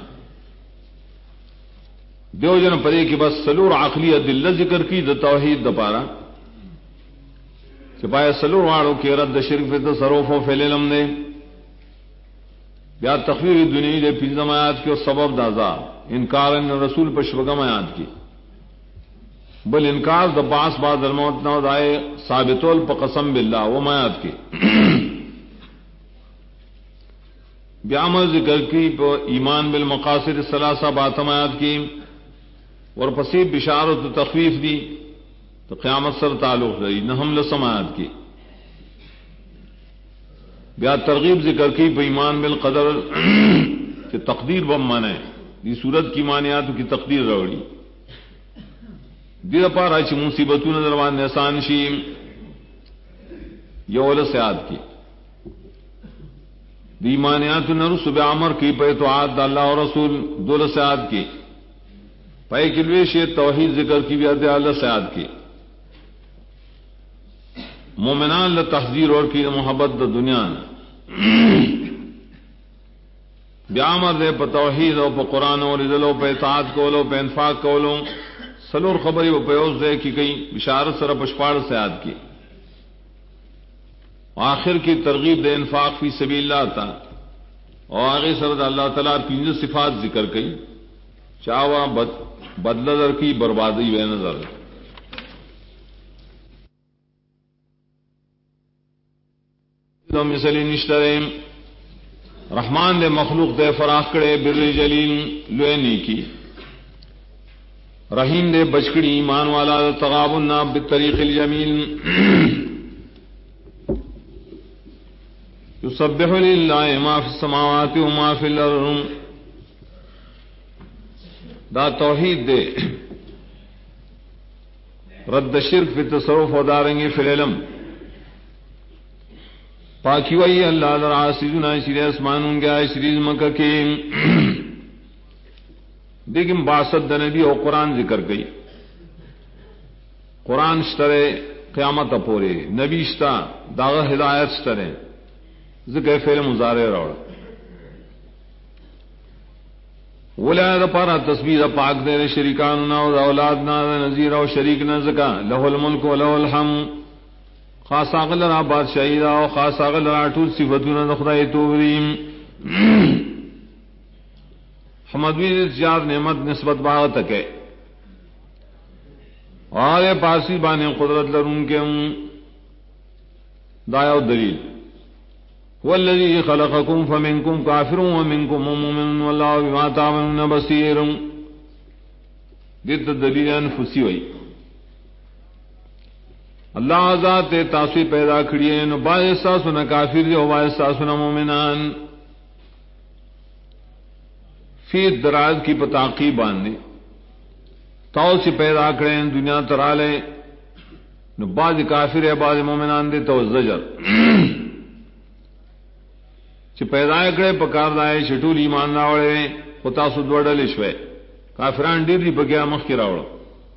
دیو جن پرے کی بس سلور عقلی دلہ ذکر کی د توحید دپارا سپاہی سلور واڑوں کے رد شرک فی تصرف و فعل علم نے یا تخفیف دنیا دے پنجم آیات کے سبب دازا انکار رسول پر شبگم آیات کی بل انکار د باس بعد الموت نو دائے ثابتول په قسم بالله و میات کی بیامر ذکر کی په ایمان بالمقاصد الثلاثه باتمات کی ورپسې بشارت و تخفیف دی تو قیامت سر تعلق رہی نہ ہم لسماعت کی بیا ترغیب ذکر کی په ایمان بالقدر کہ تقدیر بم مانے دی صورت کی مانیات کی تقدیر روڑی دیر پار آئی مصیبتوں دروان نسان شیم یول سیاد کی دی مانیات نرس بعمر کی پہ اطاعت اللہ اور رسول دول سیاد کی پے کلویش توحید ذکر کی بیاد اللہ سیاد کی مومنان لتحذیر اور کی محبت دا دنیا بیامر دے پہ توحید اور پہ قرآن اور ادلو پہ اطاعت کولو پہ انفاق کولو سلور خبری و پیوز دے کی گئی بشارت سر پشپاڑ سے یاد کی آخر کی ترغیب دے انفاق فی سبیل اللہ تھا اور آگے سرد اللہ تعالیٰ پنج صفات ذکر کی چاوا بدلہ در کی بربادی بے نظر مثلی نشترے رحمان دے مخلوق دے فراخ کڑے بر جلیل لوینی کی رحیم دے بچکڑی ایمان والا تغابن بالطریق الجمیل یسبح للہ ما فی السماوات و ما فی الارض دا توحید دے رد شرک فی تصرف و دارنگی فی العلم پاکی وئی اللہ در عاصدنا شری اسمانوں گیا شری مکہ کے لیکن باسط نبی اور قرآن ذکر گئی قرآن شترے قیامت پورے نبی شتا داغ ہدایت شترے ذکر فعل مضارع روڑ ولایت پارا تصویر پاک دے شریکان نہ اولاد نہ نذیر او شریک نہ زکا لہ الملک و لہ الحمد خاص اغل را بادشاہی دا او خاص اغل را ټول صفاتونه خدای توریم حمد بھی زیاد نعمت نسبت باغ تک ہے اور پارسی بانے قدرت لرون کے دایا و دلیل والذی خلقکم فمنکم کافر ومنکم مؤمن واللہ بما تعملون بصیر دیت دلیل انفسی ہوئی اللہ ذات تاسی پیدا کھڑی ہے نو باعث ساسونا کافر دی و باعث ساسونا مومنان فی دراز کی پتاقی باندھی تو سے پیدا کریں دنیا ترالے نو بعض کافر ہے بعض مومنان دے تو زجر چ پیدا کرے پکار دائے شٹول ایمان راوڑے خطا سود وڈل شوے کافران ډیر دی بگیا مخ کی راوڑ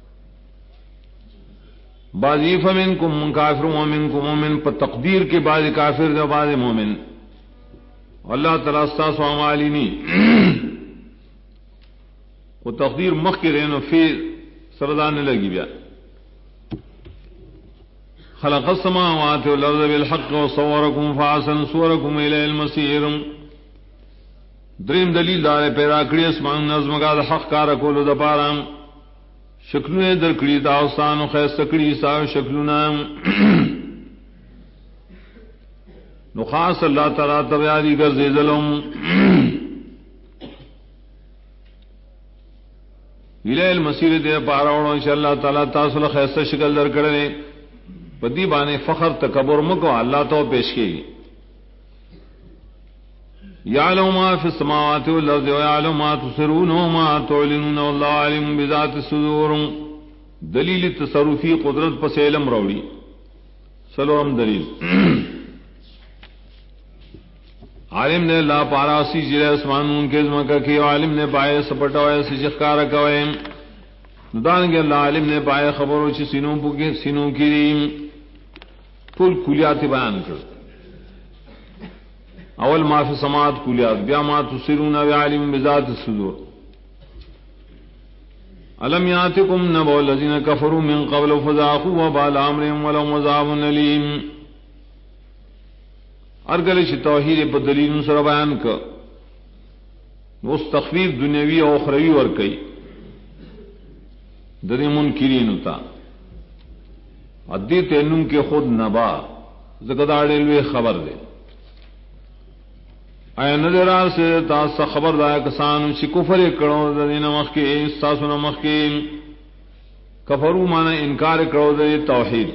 بعض فمنکم کافر ومنکم مومن پر تقدیر کے بعض کافر دے بعض مومن اللہ تعالی استاس و عمالینی وہ تقدیر مخ کے رہنو فی سردان لگی بیا خلق السماوات والارض بالحق وصورکم فاحسن صورکم الی المصیر دریم دلیل دار پیدا کړی اسمان نظم کا حق کار کولو د پاره شکلونه در کړی دا اوسانو خیسته کړی ساو شکلونه نو خاص الله تعالی تبعی ګرځي ظلم الی المصیر دې پاراوړو انشاءاللہ تعالی تاسو له خیسته شکل در کړل بدی بانے فخر تکبر مکو اللہ تو پیش کی یعلم ما فی السماوات والارض ویعلم ما تسرون وما تعلنون واللہ علم بذات الصدور دلیل تصرفی قدرت پس علم روڑی سلورم دلیل عالم نے اللہ پاراسی جرے اسمانون کے زمکہ کی عالم نے پائے سپٹوئے سے شخکار کوئے ندانگے اللہ عالم نے پائے خبروں چی سینوں کی ریم ټول کلیات بیان کړ اول ما فی سماعت کلیات بیا ما تسرون بعلم بذات الصدور الم یاتکم نبأ الذین کفروا من قبل فذاقوا وبال امرهم ولهم عذاب الیم ارگل چ توحید په دلیل سره بیان ک مستخفیف دنیوی او اخروی ور کوي دری منکرین ہوتا ادی تینم کے خود نبا زکداڑے لوے خبر دے اے نظرار سے تاسا خبر دایا کسان چی کفر کرو دین مخ کے ساسو نمخ کے کفرو مانا انکار کرو دے توحید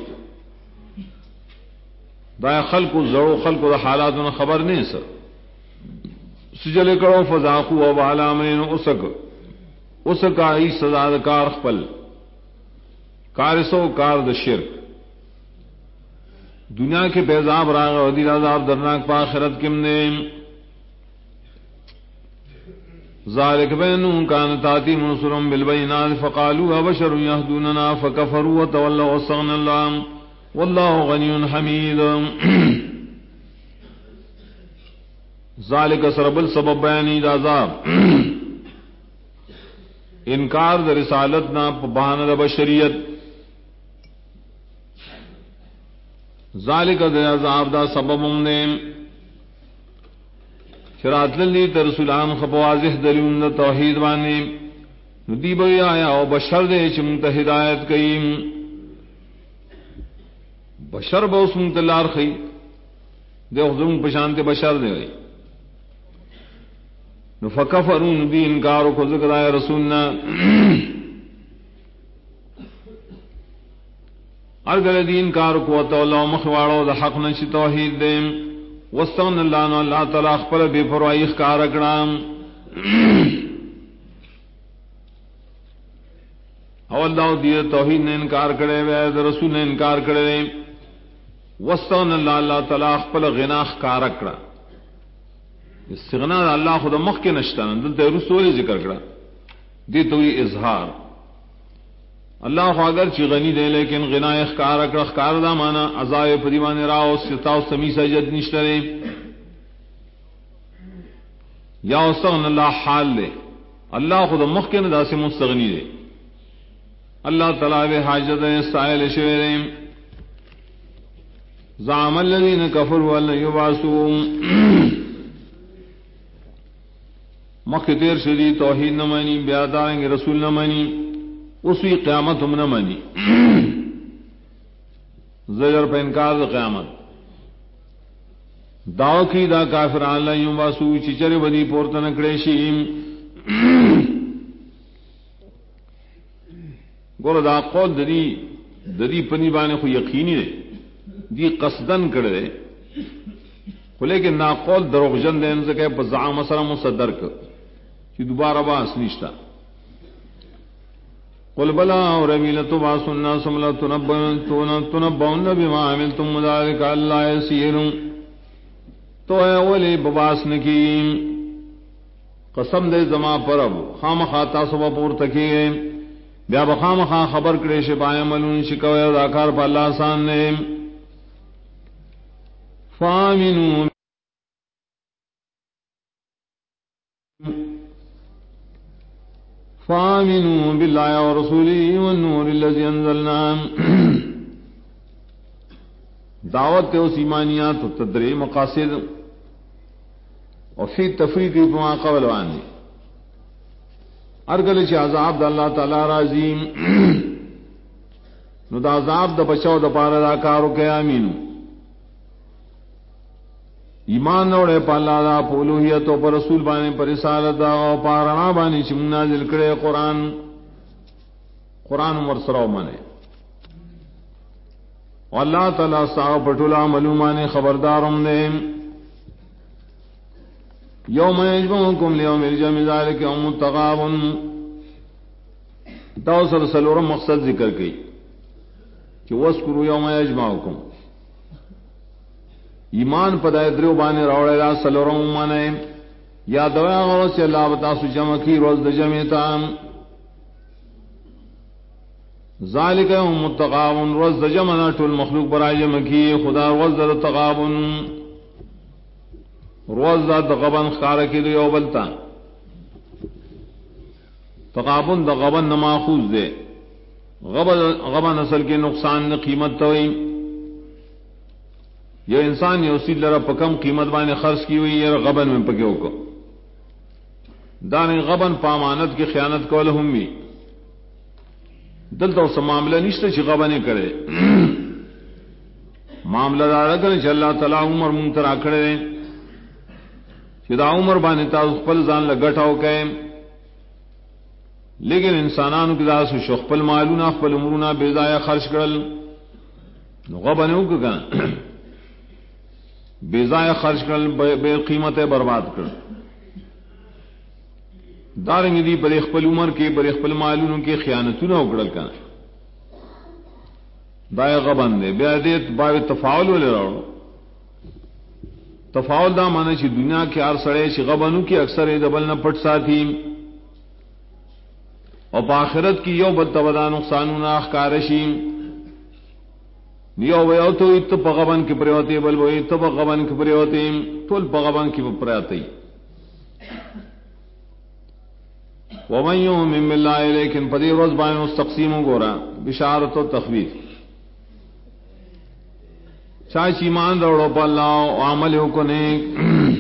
دایا خلق زڑو خلق دا حالاتوں خبر نہیں سر سجلے کرو فذاقو و بالا امرین اسکا ای سزا دا کار خپل کارسو کار دا شرک دنیا کے پیزاب راغ و دیر عذاب درناک پا آخرت کم نے ذالک بینہم کانت آتیہم رسلہم بالبینات فقالوا ابشر یہدوننا فکفروا وتولوا واستغنى اللہ واللہ غنی حمید ذالک سرب السبب بیانی دا عذاب انکار دا رسالتنا بہانہ دا بشریت ذالک دا عذاب دا سبب نے شرات للی ترسولان خب واضح دلیون دا توحید بانے ندی بوی آیا او بشر دے چمت ہدایت کئیم بشر بوس منتلار خی دے اخذرون پشانت بشر دے گئی فکفرون دی انکارو کو ذکر آئے رسولنا ارگل دی انکارو کو اللہ مخوارو دا حق نشی توحید دے وستغن اللہ نو اللہ تعالی اخبر بے پروائی اخکار اکرام او اللہ دی توحید نے انکار کرے وے رسول نے انکار کرے وستغن اللہ تعالی اخبر غنا اخکار اکرام استغنا اللہ خدا مخ کے نشتان دلتے رسول ذکر کرا دی تو یہ اظہار اللہ خو اگر چی غنی دے لیکن غنا اخکار اکر اخکار دا مانا عذاب پدیوان راو ستاو سمی سجد نشترے یا استغن اللہ حال لے اللہ خدا مخ کے ندا سے مستغنی دے اللہ تعالیٰ بے حاجت سائل شویرے زعم الذین کفروا ان یبعثوا مخی تیر شدی توحید نہ مانی بیا داریں گے رسول نہ مانی اسی قیامت ہم نہ مانی زجر پہ انکار دا قیامت داو کی دا کافران اللہ یوں باسو چچر بدی پورتا نکڑے شیم گورا دا قول دری پنی بانے خو یقینی دے دی قصدن کردے خو لیکن نا قول دروغجن دے انسا کہ بزعام مسلم مصدر کر کہ دوبارہ باس نشتا قل بلا اور امیلت باس الناس ملا تنبعن بما عملتم ذلك اللہ یسیر تو اے اولی بباس نکیم قسم دے زما پرب خام خاتا سوا پور تکی گئے بیا بخام خواہ خبر کرے شپائے ملون شکوے اداکار پا اللہ آسان نے فامنون فآمنوا بالله ورسوله والنور الذي انزلنا دعوت اس ایمانیات و تدری مقاصد اور فی تفریقی بما قبل وانی ارگل چی عذاب دا اللہ تعالی رازیم نو دا عذاب دا بچاو دا پارا دا کارو کے آمینو ایمان نوڑے پا اللہ دا پا الوحیت و پا رسول بانے پا رسالت دا و پا رنا بانے چی منازل کرے قرآن مرسراو مانے و اللہ تعالیٰ ساو پٹولا ملومانے خبردارم دے یوم یجمعکم لیوم الجمع ذالک یوم التغابن داو سلورم مقصد ذکر کی کہ وذکروا یوم یجمعکم ایمان پدائے درو بانے روڑے را سلورم مانے یا دوایا غرص سے اللہ بتاسو جمع کی روز دا جمعیتا ذالک یوم التغابن روز دا جمعنا ٹول مخلوق برای جمع کی خدا روز دا تغابن روز دا غبن خارا کی دو یو بلتا تغابن دا غبن نماخوز دے غبن اصل کے نقصان نے قیمت توئی یہ انسان یہ اسی لرا پکم قیمت بانے خرچ کی ہوئی یہ غبن میں پکیو کو دان غبن پامانت کی خیانت کو لہم بھی دلتا اس معاملہ نشتے چی غبنے کرے معاملہ دارا کرے چی اللہ تعالی عمر منترا کرے چی دا عمر بانے تا خپل زان لگٹاو کئے لیکن انسانانو کی دا سو شخپل مالونا خپل عمرونا بیزایا خرچ کرل غبنے ہو کنا بیزایا خرچ کرل بے قیمت برباد کرل دارنگی دی پر خپل عمر کے پر خپل مالونو کے خیانتونه وکړل کنه دا غبن دے بیا دې باندې تفاعل ولراو تفاعل دا معنی چې دنیا کې هر سړی چې غبنو کې اکثر یې دبل نه پټ ساتي او په آخرت کې یو بل تبدا نقصانونه ښکار شي نیو ویو ته ات په غبن کې پریوته بل وې ته په غبن کې پریوته ټول په غبن کې پریاته ومن یؤمن بالله لیکن پدی روز باندې مستقسیم وګورا بشارت او تخویف چا چې ایمان راوړو په الله او عمل وکړي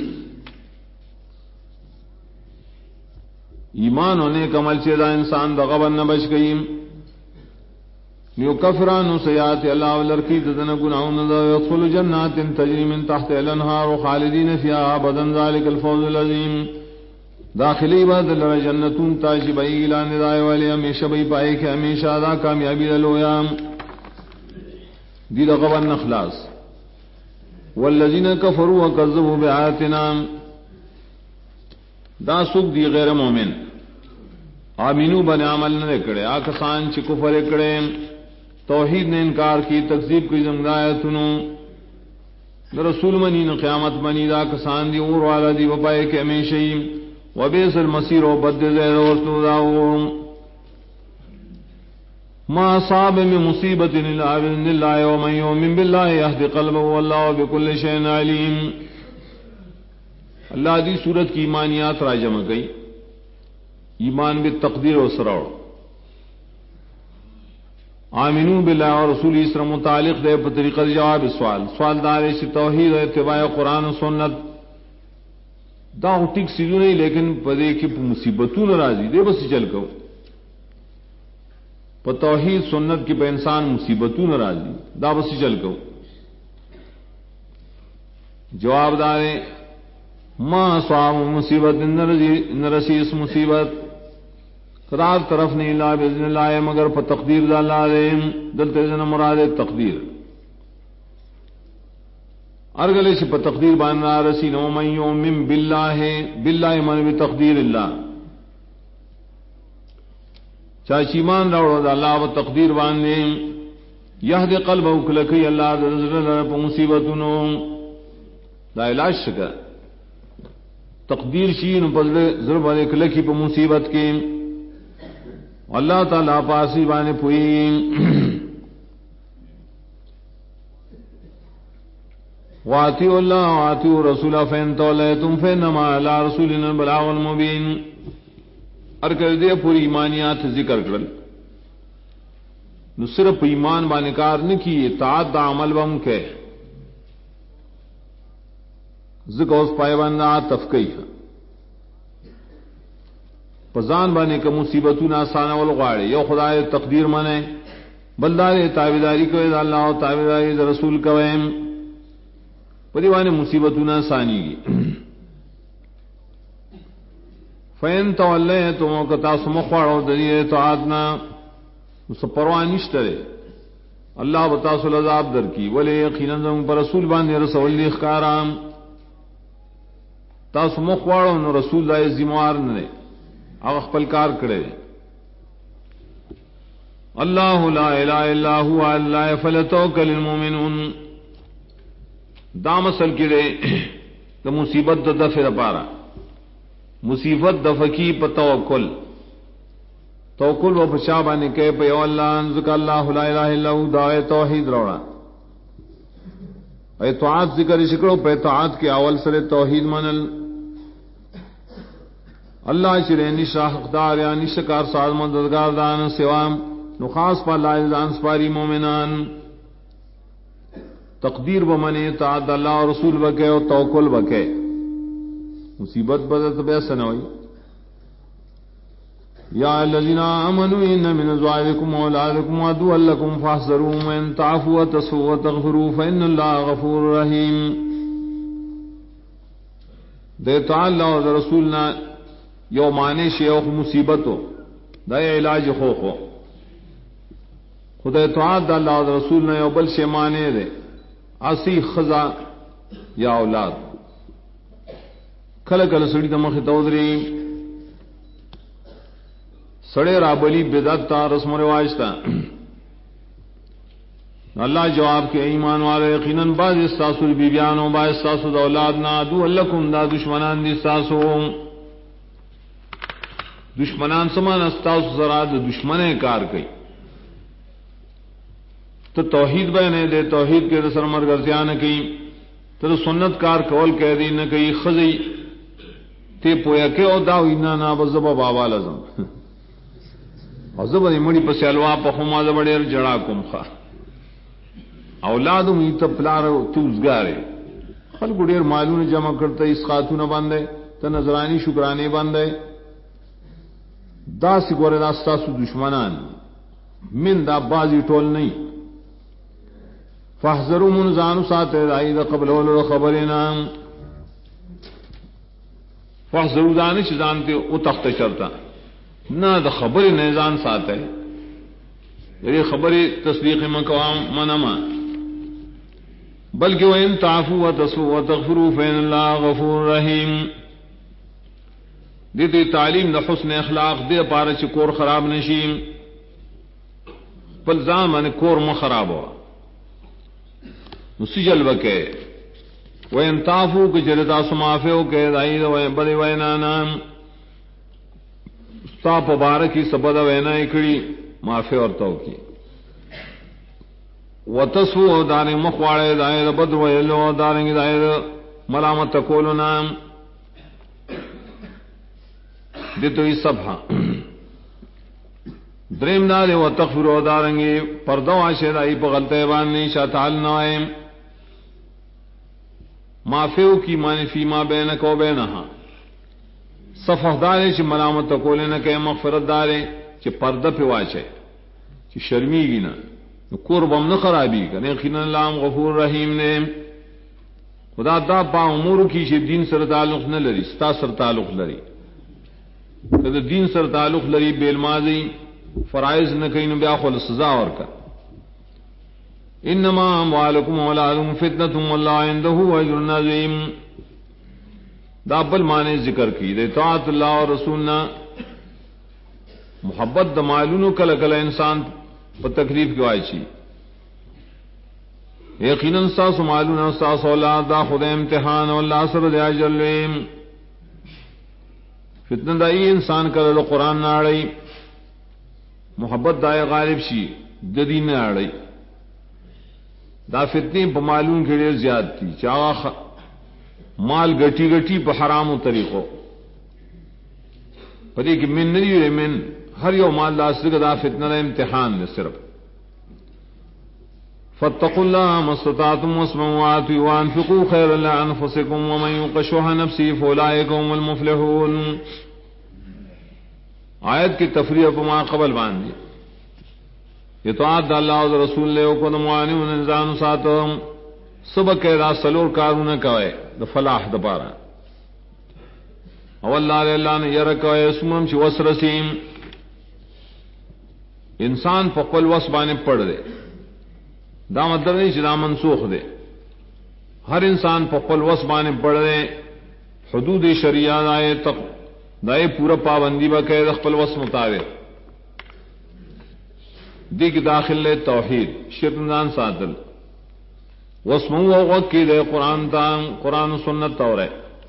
ایمان ہونے کا عمل سے دا انسان دا غبن نہ بچ گئی نیو کفرانو سیات اللہ ولرکی ددن گناہوں دا يدخل جنات تجری من تحت الانہار خالدین فیها ابدا ذلك الفوز العظیم داخلی بعد اللہ جنتون تاجی بئی اعلان دائے والے ہمیشہ بئی پائے کہ ہمیشہ دا کامیابی دلویام دی دا غبن نخلاص والذین کفروا وکذبوا بآیاتنا دا سوک دی غیر مومن آمینو بن عمل نہ کرے آکسان چی کفر کرے توحید نے انکار کی تکذیب کی زمدایتنو رسول منی نہ قیامت منی دا کسان دی اور والا دی وپائے کہ ہمیشہ وبئس المصیر و بد زید ورسو داو ما صاب من مصیبت الا باذن اللہ ومن یؤمن باللہ یهد قلبه واللہ بكل شیء علیم اللہ دی صورت کی ایمانیات راجمع گئی ایمان بالتقدیر و سراؤ آمنو باللہ اور رسول اسر متعلق دے پر طریقہ جواب سوال دارے سے توحید اتباع قرآن و سنت دا ٹھیک سیدھو نہیں لیکن پدے کی مصیبتوں ناراضی دے بس چل کو پر توحید سنت کی پہ انسان مصیبتوں ناراضی دا بس چل کو جواب دارے ما صاب مصیبت نرسی اس مصیبت قرار طرف نہیں لا باذن اللہ مگر پر تقدیر دا اللہ دے دلتے جن مراد تقدیر ارگلے سے پر تقدیر باندھنا رسی نو من یؤمن باللہ باللہ من بتقدیر اللہ چاچی مان راوڑو دا اللہ و تقدیر باندھے یہد قلب اوکلکی اللہ دا رزر پر مصیبتنو دا علاج شکا تقدیر شین پزلے ضرب ایک لکی پہ مصیبت کے اللہ تعالیٰ پاسی بانے پوئی وَآتِيُوا اللَّهَ وَآتِيُوا الرَّسُولَ فَإِن تَوَلَّيْتُمْ فَإِنَّمَا عَلَىٰ رَسُولِنَا الْبَلَاغُ الْمُبِينُ ارکر دے پوری ایمانیات ذکر کرل نو صرف ایمان بانکار نکی اطاعت دا عمل بم کے ذکر اس پائیوانا تفقی پزان بانے کا مصیبتون آسانا والغاڑے یو خدای تقدیر مانے بلدار تابداری کو اذا اللہ و تابداری اذا رسول کوئیم پریوانے مصیبتون آسانی گی فین تولے تو موقتا سمخوارو دلیل اطاعتنا اس پروانشترے اللہ بتاسو العذاب در کی ولی یقیناً پر رسول باندے رسول لی اخکارام تاسو مخواړو نو رسول الله ذمہوار نه هغه خپل کار کړي الله لا اله الا هو الله فليتوكل المؤمنون دا مسل کړي د مصیبت د دفع لپاره مصیبت د فکی په توکل توکل و بچا باندې کې په الله ان ذکر الله لا اله الا هو دا توحید روړه اطاعت ذکر شکړو په اطاعت کې اول سره توحید منل اللہ چرے نشا حقدار یا نشکار ساز مددگار دان سوام نو خاص پا اللہ دان سپاری مومنان تقدیر بمنے تعد اللہ و رسول بکے و توکل بکے مصیبت بدت بیسن ہوئی یا الذین آمنوا ان من ازواجکم واولادکم عدوا لکم فاحذروهم وان تعفوا وتصفحوا وتغفروا فإن اللہ غفور رحیم. دے تعالی اور رسولنا یو معنی شیخ مصیبتو دا علاج خوخو خدا اطاعت دا اللہ اور رسولنا یو بل شی معنی دے اسی خزا یا اولاد. کل کل سڑی تمخ تودری سڑے رابلی بدعت تا رسم و رواج تا اللہ جواب کے ایمان والے یقیناً بعض استاسو بیبیانو بعض استاسو دا اولادنا عدو لکم دا دشمنان دی استاسو. دشمنان سمان استاسو سرا دا دشمنے کار کئی تو توحید بینے دے توحید کے رسر مرگرزیان کی تو سنت کار کول کہہ دی نہ کئی خزی تے پویا کہ او داو اینا نا بزبا بابا لازم بزبا دی مڑی پس علوا پا خما زبڑی جڑا کم خواہ اولادو میتا پلارو توزگارے خلقو دیر مالون جمع کرتا اس خاتون باندے تا نظرانی شکرانے باندے دا سی گورے دا ستاسو دشمنان من دا بازی ٹول نہیں. فاحذروا من زانو ساتے دائی دا قبل اولو خبرینا فاحذروا دانش زانتے او تخت چرتا نا دا خبری نیزان ساتے یہ خبری تصدیق مقام منما بلکہ وَإِن تَعْفُوا وَتَصْفَحُوا وَتَغْفِرُوا فَإِنَّ اللَّهَ غَفُورٌ رَحِيمٌ. دیتی تعلیم دا حسن اخلاق دے پارا چی کور خراب نشیم پل زامان کور مخراب ہوا اسی جلوہ کے وَإِن تَعْفُوا کچرتا سمافیو کے دائی دا بڑی وینانا ستا پبارکی سبدا وینا اکڑی معافی ورطاو کی وتصفو دارنگ مخواڑے دائر بدر ویلو دارنگ دائر ملامت تکولنا دیتو ای سبحا درم دارے وتغفرو دارنگی پردو عاشر ای پا غلطے باننی شاتحال نوائم معافیو کی معنی فیما بینک و بینہا صفح دارے چی ملامت تکولنا کہ مغفرت دارے چی پردہ پہ واچے چی شرمی گی نا کور بم نہ خرابی کرے یقینا اللہ غفور رحیم نے خدا دا پا امور کی چھ دین سر تعلق نہ لری ستا سر تعلق لری کہ دین سر تعلق لری بیل ماضی فرائض نہ کین بیا خل سزا اور کا انما اموالکم واولادکم فتنۃ واللہ عنده اجر عظیم. دا بل معنی ذکر کی دے اطاعت اللہ اور رسولنا محبت د مالونو کل کل انسان پر تکلیف کی آئیچی یقیناً ساس مالون ساس اولاد دا خود امتحان واللہ سر دیا جلویم فتنہ دائی انسان کرلو قرآن ناڑی محبت دائی غالب شی جدی ناڑی دا فتنی پا مالون کے لئے زیاد تھی چاہا مال گٹی گٹی پا حرام و طریقو پدی کہ من ندیو من ہر یو مال لاسرک دا فتنہ دا امتحان دے صرف فاتقوا اللہ مستطاعتم واسمعوا وآتوا وانفقوا خیرا لانفسکم ومن یوق شح نفسی فاولئک هم المفلحون. آیت کی تفریح پر ما قبل باندھی اطاعت دا اللہ و رسول لے کو نموانی و نظام ساتم سبق کے دا سلور کارون کوئے دا فلاح دا پارا او اللہ نے یرکوئے اسمم چی وسرسیم انسان پا قل وس بانے پڑھ دے دا مطلب نہیں چی دا منسوخ دے ہر انسان پا قل وس بانے پڑھ دے حدود شریعہ دائے تک دائے پورا پابندی با کہے دا قل وس مطابق دیکھ داخل لے توحید شرطنان ساتل واسمعوا وقی دے قرآن تام قرآن و سنت تورے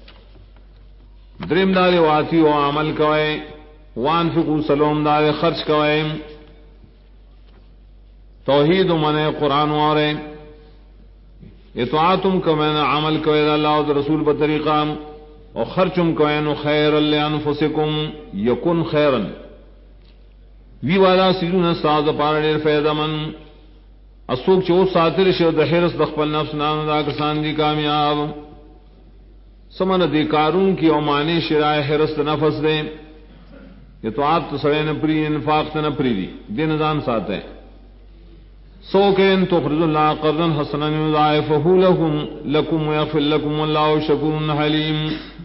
درم دارے واتی و عمل کوئے وانفقوا سلوم دارے خرچ کوئے توحید و من قرآن وارے اطاعتم کمین عمل کوئے اللہ و رسول بطریقہ اور خرچم کوئے خیر لانفسکم یکن خیرن وی والا سیدون استاد پارڑیر فیدہ من اسوک چو ساتر شو د حرس دخپل نفس نام دا کسان دی کامیاب سمن دی کارون کی او معنی شرائع حرس نفس دے یہ تو آپ تو سڑے نپری انفاق سے نپری دی دین نظام ساتھ ہیں سو کہ ان تقرض اللہ قرضا حسنا یضاعفہ لکم ویغفر لکم واللہ شکور حلیم.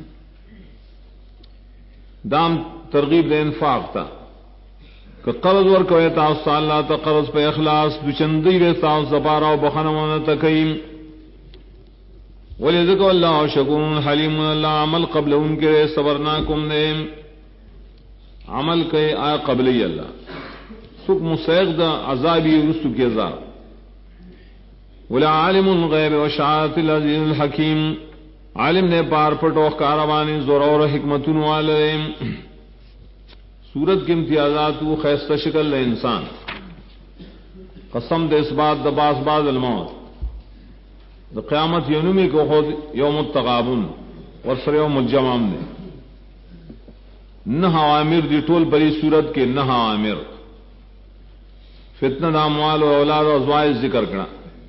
دام ترغیب دے انفاق تا کہ قرض ورکوئے تاستا اللہ تا قرض پہ اخلاص دچندی دے تاس زبارا و بخنوانا تکیم ولی ذکر اللہ شکور حلیم. اللہ عمل قبل ان کے صبرناکم دے عمل کے آیا قبلی اللہ سک مسیق دا عذابی رسو کی عذاب. ولا عالم الغیب و شہادت العزیز الحکیم. عالم نے پار پٹوخ کاروانی زور اور حکمتن والے. سورت کے امتیازات وہ خیستہ شکل انسان قسم دے اس بات دا باس بعد الموت دا قیامت یونمی کو خود یوم التغابن اور سر یوم الجمام نے نہ عوامر دی ٹول بری صورت کے نہ عوامر فتنہ دا اموال و اولاد و ازواج ذکر کرنا.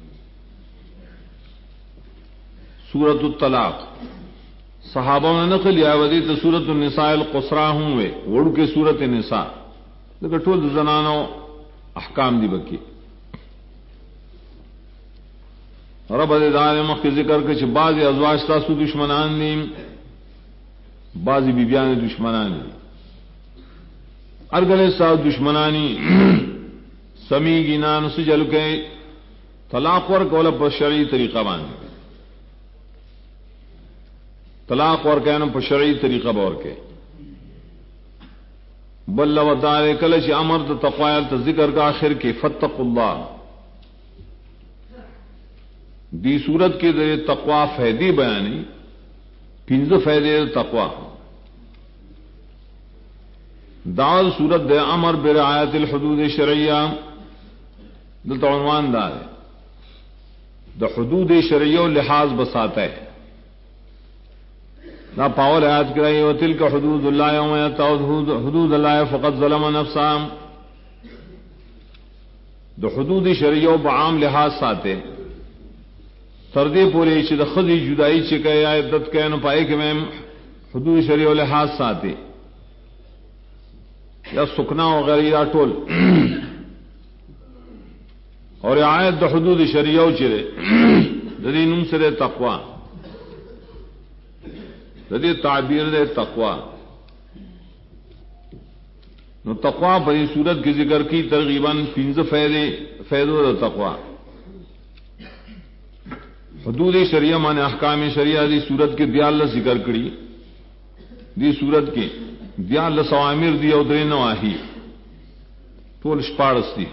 سورت الطلاق صحابہ نے نقل یا ودی تو سورت النساء القصرا ہوں وے وڑ کے سورت نساء لیکن ٹول زنانو احکام دی بکی رب دار مخ کے ذکر کے بعض ازواج تاسو دشمنان نیم بعضی بیبیان دشمنان ارگلے صاحب دشمنانی سمی گینان سجل کے طلاق ور کولا پر شرعی طریقہ باندھ طلاق ور کہنا پر شرعی طریقہ بور کے بل وتعال کلش امر تقوال ذکر کا آخر کے فتقوا اللہ دی صورت کے ذریعے تقوا فیدی بیانی پنز فیدے تقوا دعوت صورت دے امر برعایت الحدود شرعیہ دلتا عنوان دار دا حدود شرعیہ لحاظ بساتا ہے نا پاول آیات کرائی وتلک حدود اللہ یوم یتعود حدود اللہ فقط ظلم نفسا. دا حدود شرعیہ بعام لحاظ ساتے تردے پورے چھ دا خضی جدائی چکے یا عدت کے نپائے کہ میں حدود شرعیہ لحاظ ساتے یا سکنا وغیرہ یا ٹول اور آیت دا حدود شرعیہ چرے ددی نم سرے تقوی ددی تعبیر دے تقوی نو تقوی بڑی صورت کی ذکر کی ترغیباً پنز فیدو دا تقوی. حدود شریعہ مانے احکام شریعہ دی صورت کے دیال ذکر کری دی صورت کے دیال سوامر دی او درے نواہی ٹول شپارس دی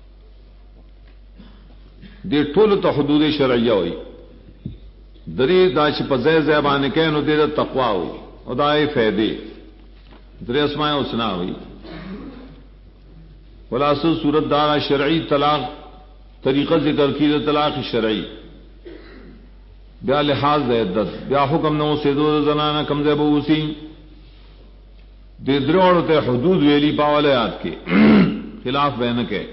دے ٹول تو حدود شرعیہ ہوئی دری دا چھ پزے زیبان کہن دے دا تقوی ہوئی او دائے فیدے درے اسماء حسنا ہوئی. خلاصہ صورت دارا شرعی طلاق طریقہ ذکر کی دا طلاق شرعی بیا لحاظ دے عدت بیا حکم نو سے دو زنانہ کم زیبو اسی دے دروڑ تے حدود ویلی پاولے آت کے خلاف بینک ہے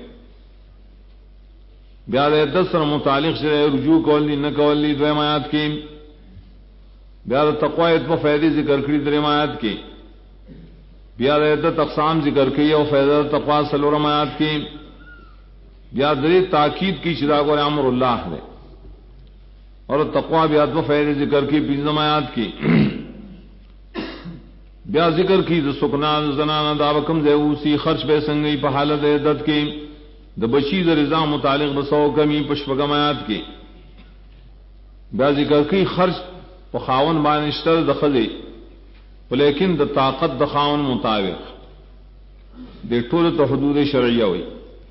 بیا دے عدت سر متعلق سے رجوع کولی نہ کولی دویم آیات کی بیا دے تقوی اتبا فیدی ذکر کری دریم آیات کی بیا دے عدت اقسام ذکر کی او فیدہ تقوی سلورم آیات کی بیا دے تاکید کی چراغ امر اللہ نے اور تقوی بیا اتبا فیدی ذکر کی پنجم آیات کی بیا ذکر کی سکنا زنانہ داوکم زیوسی خرچ بے سنگئی پہ حالت عدت کی د بچی د رضا متعلق بسو کمی پشپگم آیات کی بیا ذکر کی خرچ پہ خاون بانشتر دخلے لیکن د طاقت د خاون مطابق دے ٹول تو حدود شرعیہ ہوئی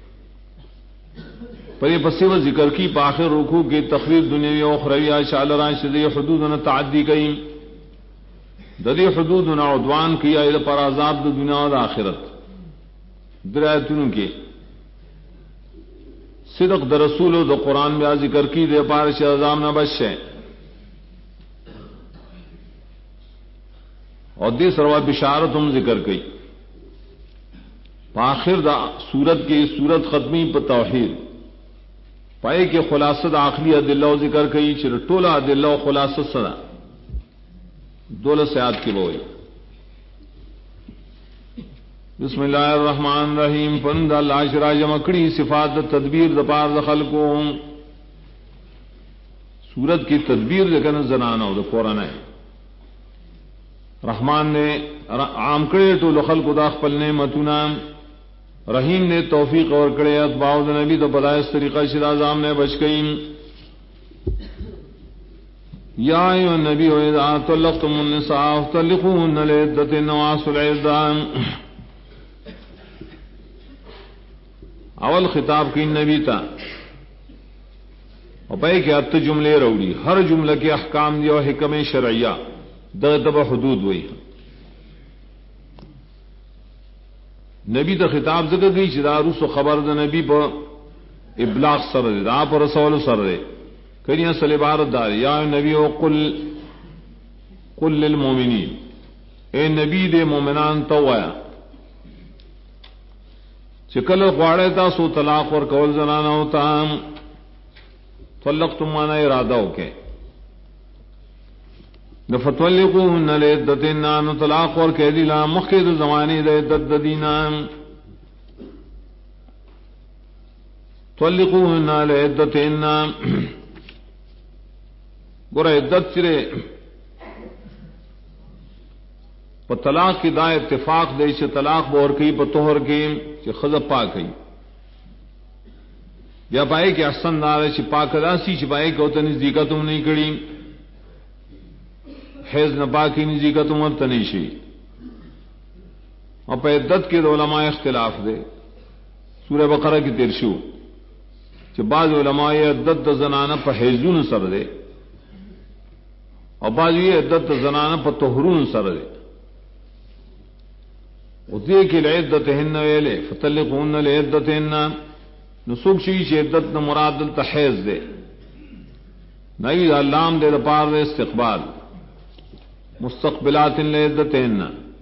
پر یہ پسی و ذکر کی پاخر رکوع کے تخفیف دنیاوی و اخروی شالران شدی حدود نہ تعدی کئی ددی حدود نہ عدوان کیا پر عذاب د دنیا و آخرت درایتن کے صدق د رسول و د قرآن میں ذکر کی دے پارش عذاب نہ بچ ہے اور دی سروا بشارت ہم ذکر کی آخر دا سورت کی سورت ختمی پر توحید پائے کہ خلاصت آخری ادلہ و ذکر کی چر ٹولا ادلہ و خلاصت سنا دولت سیاد کی بوئی بسم اللہ الرحمن الرحیم پند اللہ شرا جمکڑی صفات تدبیر دپار دخل کو سورت کی تدبیر لیکن زنانہ دا قرآن ہے رحمان نے عام کرے تو لخل کو دا خپل نعمتنا رحیم نے توفیق اور کرے اتباع دا نبی تو بدائش طریقہ شرازام نے بچ گئیم یا ایوہ النبی و اذا طلقتم النساء فطلقوهن لعدتهن واحصوا العدة اول خطاب کی نبی تا اور پہے کہ ات جملے روڑی ہر جملہ کے احکام دی اور حکم شرعیہ دب حدود ہوئی نبی تا خطاب ذکر گئی چدا رس و خبر دا نبی پا ابلاغ سر دے دا پا رسول سر دے کہیں اصل عبارت دار یا نبی و قل للمومنین اے نبی دے مومنان توایا چکل غواڑے تا سو طلاق اور کول زنانا ہوتا طلقتم مانا ارادہ ہو کے فتولقوهن لعدتهن طلاق اور کہہ دیلا مخید زمانے دے عدت دینا طلقوهن لعدتهن گورا عدت چرے پا طلاق کی دا اتفاق دے چھ طلاق بور کی پا طہر کی چھ خضب پاک ہی یا پائے کہ احسن دارے چھ پاک دا سی چھ پائے کہ ہوتا نزدیکہ تم نہیں کری حیض نہ پاکی نزدیکہ تم اب تنیشی اور پا عدت کے علماء اختلاف دے سورہ بقرہ کی ترشو چھ بعض علماء عدت دا زنانہ پا حیضون سر دے اور بعض یہ عدت دا زنانہ پا طہرون سر دے اسی کہ لعدتهن ویلے فطلقوهن لعدتهن نسوک شئی چھ عدت نہ مراد التحیز دے نئی علام دے دپار دے استقبال مستقبلات لعدتهن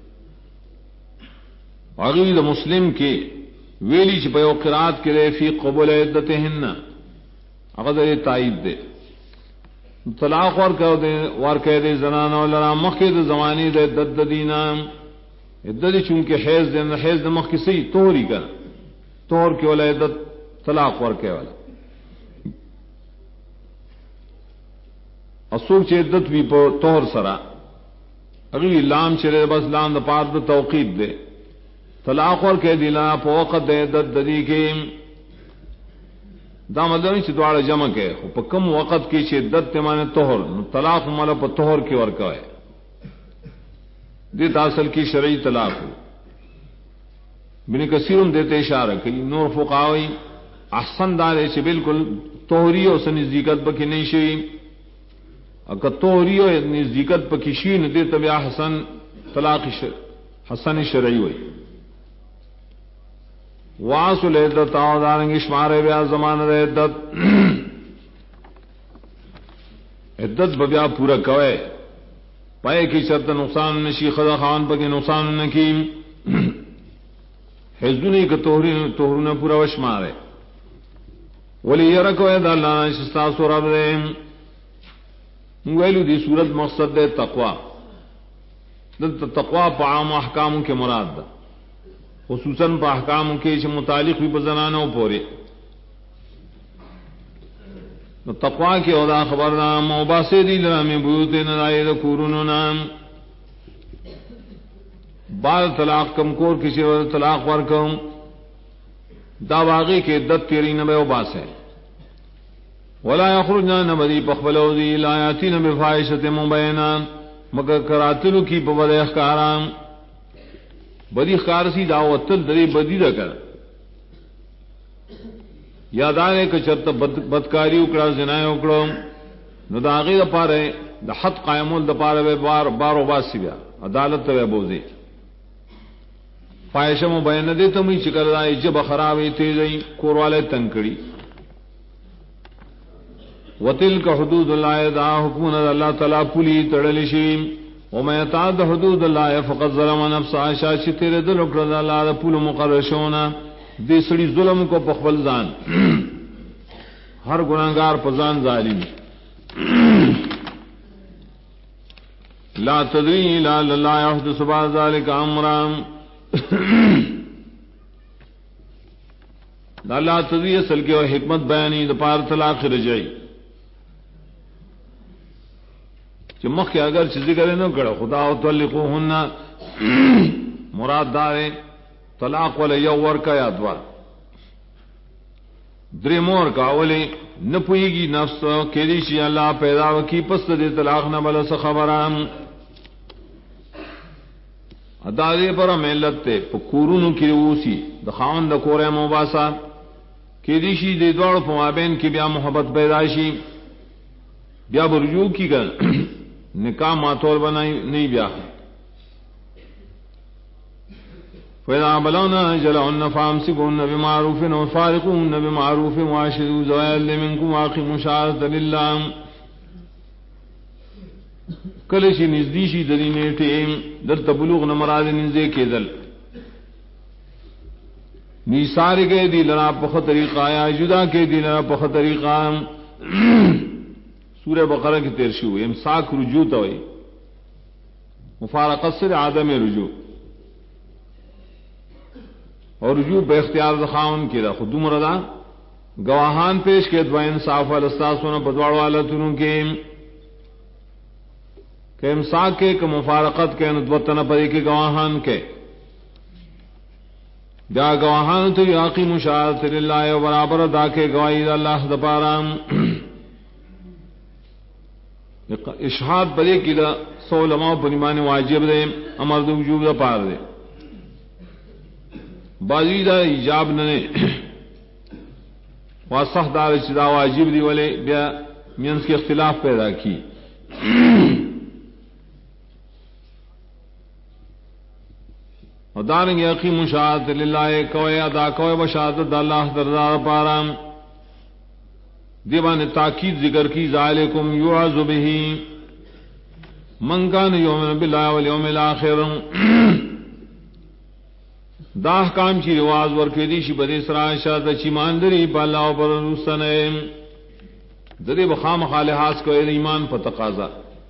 عقید مسلم کی ویلی چھ پیو قرات کے دے فی قبول عدتهن اقدر تائید دے طلاق اور کہہ دے زنانہ لرا مخید زمانی دے عدت دینا عدت چونکہ حیض دے حیض دمخ کی صحیح توہری کر توہر کے والا عدت طلاق ور کے والا اصول چ عدت بھی پو توہر سرا اگلی لام چرے بس لام دا پار دا توقید دے طلاق ور کے دیلا پو وقت دے عدت دی کے دا مطلب چ دوڑ جمع کے پا کم وقت کی چ عدت تے مانے توہر طلاق مالا پا توہر کی ور کا ہے دیتا اصل کی شرعی طلاق ہو بن کثیرم دیتے اشارہ کی نور فقاوی احسن دارے سے بالکل توہری اور نزدیکت پکی نہیں شئی اگر توہری اور نزدیکت پکی شئی نہ دے تب حسن طلاق حسن شرعی ہوئی واس العدت دارنگ شمار بیا زمان عدت عدت بیا پورا کوئے پائے کی شرط نقصان نشی خدا خان پہ نقصان نکیم حزنی کا توہرون پورا وش مارے ولی یرکو اید اللہ نشستا سورب دے ویلو دی صورت مقصد دے تقوی دلتا تقوی پا عام احکام کے مراد دا خصوصاً پا احکام کے متعلق بھی بزنانوں پورے تقوی کے اودا خبرنام موباسے دی لرامی بیوت ندائی دا کورون نام بعد طلاق کم کور کسی وقت طلاق ورکم دا واقعی کے عدت تیری نبے وباس ہے ولا یخرجنا نبدی پخبلو دی لا یاتین بفاحشۃ مبینہ مگر کراتلو کی بد اخکارام بدی خارسی دعوت دری بدی دا کر یادانے کہ چرت بدکاری اکڑا زنائے اکڑو نو دا آغی دا پارے دا حد قائمول دا پارے بارو باسی بیا عدالت تا بوزی فائشہ مبین دے تمی چکر دائی جب خرابی تیزی کوروالے تنکڑی وَتِلْكَ حُدُودُ اللَّهِ دا حکمون اللہ تعالیٰ پولی تڑلشیم وَمَا يَتَعَدَّ حُدُودُ اللَّهِ فَقَدْ ظَلَمَ نَفْسَهُ شاشی تیرے دل اکڑا اللہ دا پول مقرشونا دی سڑی ظلم کو پخبل زان ہر گناہگار پزان ظالم لا تدری لا اللہ يحدث بعد ذلك امرا دا اللہ تذی اصل کے حکمت بیانی دا پار طلاق رجعی چمخ کے اگر چیزی کرے نہ کڑا خدا و طلقوہن مراد دارے طلاق والا یو ورکا یا دوا درمور کا اولی نپوئی گی نفس کیریشی اللہ پیدا وکی پس دے طلاق نہ بلا سخبرام ادارے پر ملت تے پکورونو کی روسی دخاون دا کورے مباسا کیریشی دے دوڑ پمابین کی بیا محبت پیداشی بیا برجو کی کر نکاح ماتول بنائی نہیں بیا فَإِذَا بَلَغْنَ أَجَلَهُنَّ فَأَمْسِكُوهُنَّ بِمَعْرُوفٍ وَفَارِقُوهُنَّ بِمَعْرُوفٍ وَأَشْهِدُوا ذَوَيْ عَدْلٍ مِنكُمْ وَأَقِيمُوا الشَّهَادَةَ لِلَّهِ کلشی نزدیشی دری نیٹے در تبلوغ نمراد نزدے کے دل نیسار کے دی لنا پخ طریقہ یا جدا کے دی لنا پخ طریقہ سورہ بقرہ کی تیرشی ہوئی امساک رجوع توئی مفارقت سے عدم رجوع اور رجوع بے اختیار دخاون کی دا خود مردا گواہان پیش کے دو انصاف والاستاسونا بدواڑ والا تنوں کے کہ امساک کے کہ مفارقت کے ندوتن پری کے گواہان کے جا گواہان تو یاقی مشاہدت للہ و برابر دا کے گواہی دا اللہ دپارام اشہاد پری کی دا سو علماء پنیمان واجب دے امر دو وجوب دا پار دے بازی دا ایجاب ننے واسخ دار چدا واجب دی والے بیا مینس کے اختلاف پیدا کی اور دارنگ یقین مشاہدت للہ کوئے ادا کوئے بشہادت اللہ دردار پارام دیوان تاکید ذکر کی ذالکم یعظ بہی من کان یؤمن باللہ والیوم الآخر دا احکام چی رواز ورکی دیشی بدی سرائشہ دا چی ماندری پا اللہ و پر رسنے دری بخام خالحاس کو ایمان پا تقاضا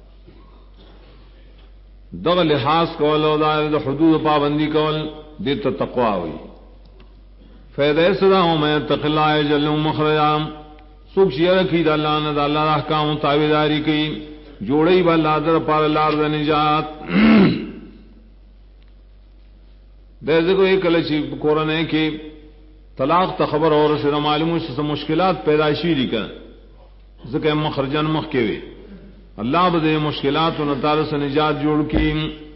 دغ لحاظ کول او دا حدود پابندی کول دیتا تقوی ہوئی فیدہ صدا ہوں میں اتق اللہ جل مخرجام سوک شیر کی دا اللہ نے دا اللہ دا احکام تابداری کی جوڑی با اللہ در پار اللہ دا نجات دیزے کو ایک لچی قرآن ہے کہ طلاق تا خبر اور سے معلوم سے مشکلات پیدائشی دی کر ذکر مخرجان مخ کے وے اللہ بدے مشکلات و نتار سے نجات جوڑ کی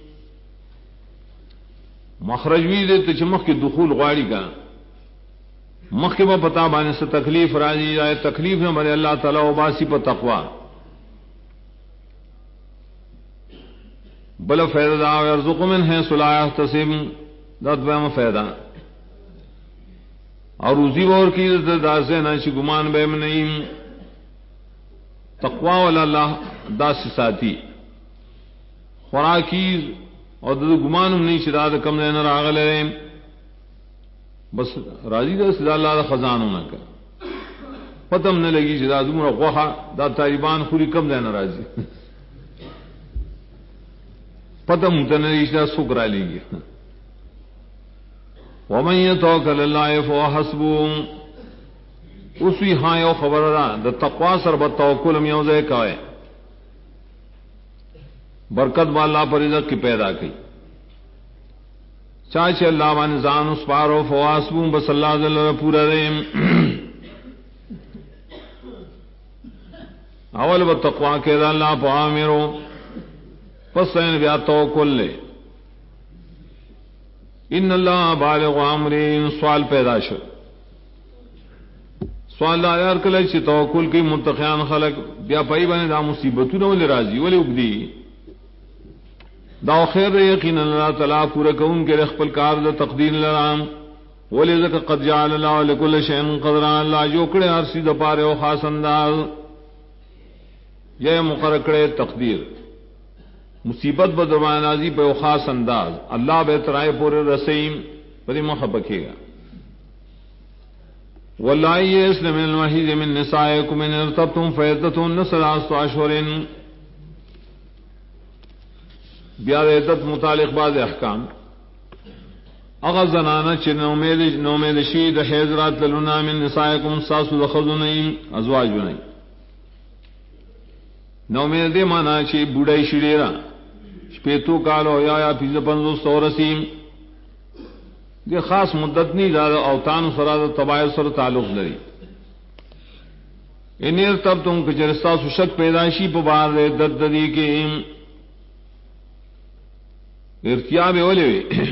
مخرج بھی دے تچمخ کی دخول غاڑی کا مخ کے با پتا بانے سے تکلیف راضی جائے تکلیف نہ بنے اللہ تعالی و باسی پر تقوی بل فیض دا ورزق من ہے صلاح تسیم دادوام فیضا اور روزی اور کی دا سے نہ گمان بے میں نہیں تقوی والا اللہ دا ساتھی خوراکی اور گمان نہیں شداد کم لینا راغل ہے بس راضی دا سدا اللہ دا خزانوں نہ کر پتم نہ لگی شداد عمر غوحا دا طالبان خوری کم لینا راضی پتم تنری شداد سکرا لیں گے ومن يتوکل اللہ فهو حسبه اسی ہاں یو خبر را دا تقوی سر بتوکل میوزے کائے برکت والا پر رزق کی پیدا کی چاہے اللہ وان زان اس پارو فهو حسبه بس اللہ جل پورا رحم اول بتقوی کے اللہ پامرو پس ان بیا توکل لے ان اللہ بالغ امرین سوال پیدا شو سوال یار کله چې توکل کی متقیان خلق بیا پای باندې دا مصیبتونه ول راځي ولې وګدي دا خیر یقینا اللہ تعالی پورا کون کے خپل کار د تقدیر لرام ولې ذک قد جعل الله لكل شيء قدرا اللہ جو کړه هر څه د پاره او خاص انداز یہ مقرر کړه تقدیر مصیبت بدرمان نازی پہ خاص انداز اللہ بہترائے پورے رسیم بڑی محبکے گا واللہ یئسن من المحیض من نسائکم ان ارتبتم فعدتہن ثلاثۃ اشہر بیا عدت متعلق بعض احکام اغا زنانا چی نومید شید حیزرات للنا من نسائکم ساسو دخذنین ازواجنین نومید دے مانا چی بوڑای شیریرا شپیتو کالو یا پیز پنزو سورسیم دی خاص مدت نہیں دا اوتان سرا طبائع سر تعلق لری انیر تب تم کچرستا سشک پیدائشی پا بار دے دد دی کے ارتیاب اولے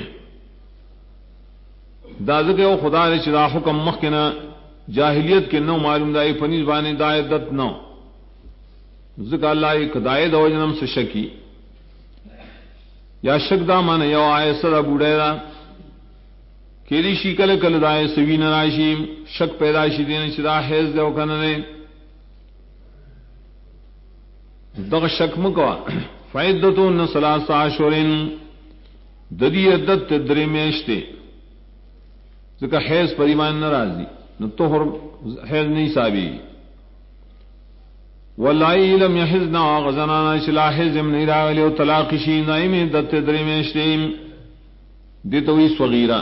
دادک او خدا نے چدا حکم مخنا جاہلیت کے نو معلوم دائی فنیز بانی دائے دت نو ذکر اللہ ایک دائے دو جنم سے شکی یا شک دا من یو آئے سر بوڑے دا کیری شی کل کل دائے سوین راشی شک پیداشی دین چدا حیز دے وکننے دغ شک مکوا فعدتون ثلاث عشرین ددی عدت دری میشتے ذکر حیض پر ایمان ناراضی نو طہر حیض نہیں ثابی واللائی لم یحزنا غزنانا شلا حزم نہیں راغلی و طلاقشی نائم عدت دری میشتے دیتوی صغیرہ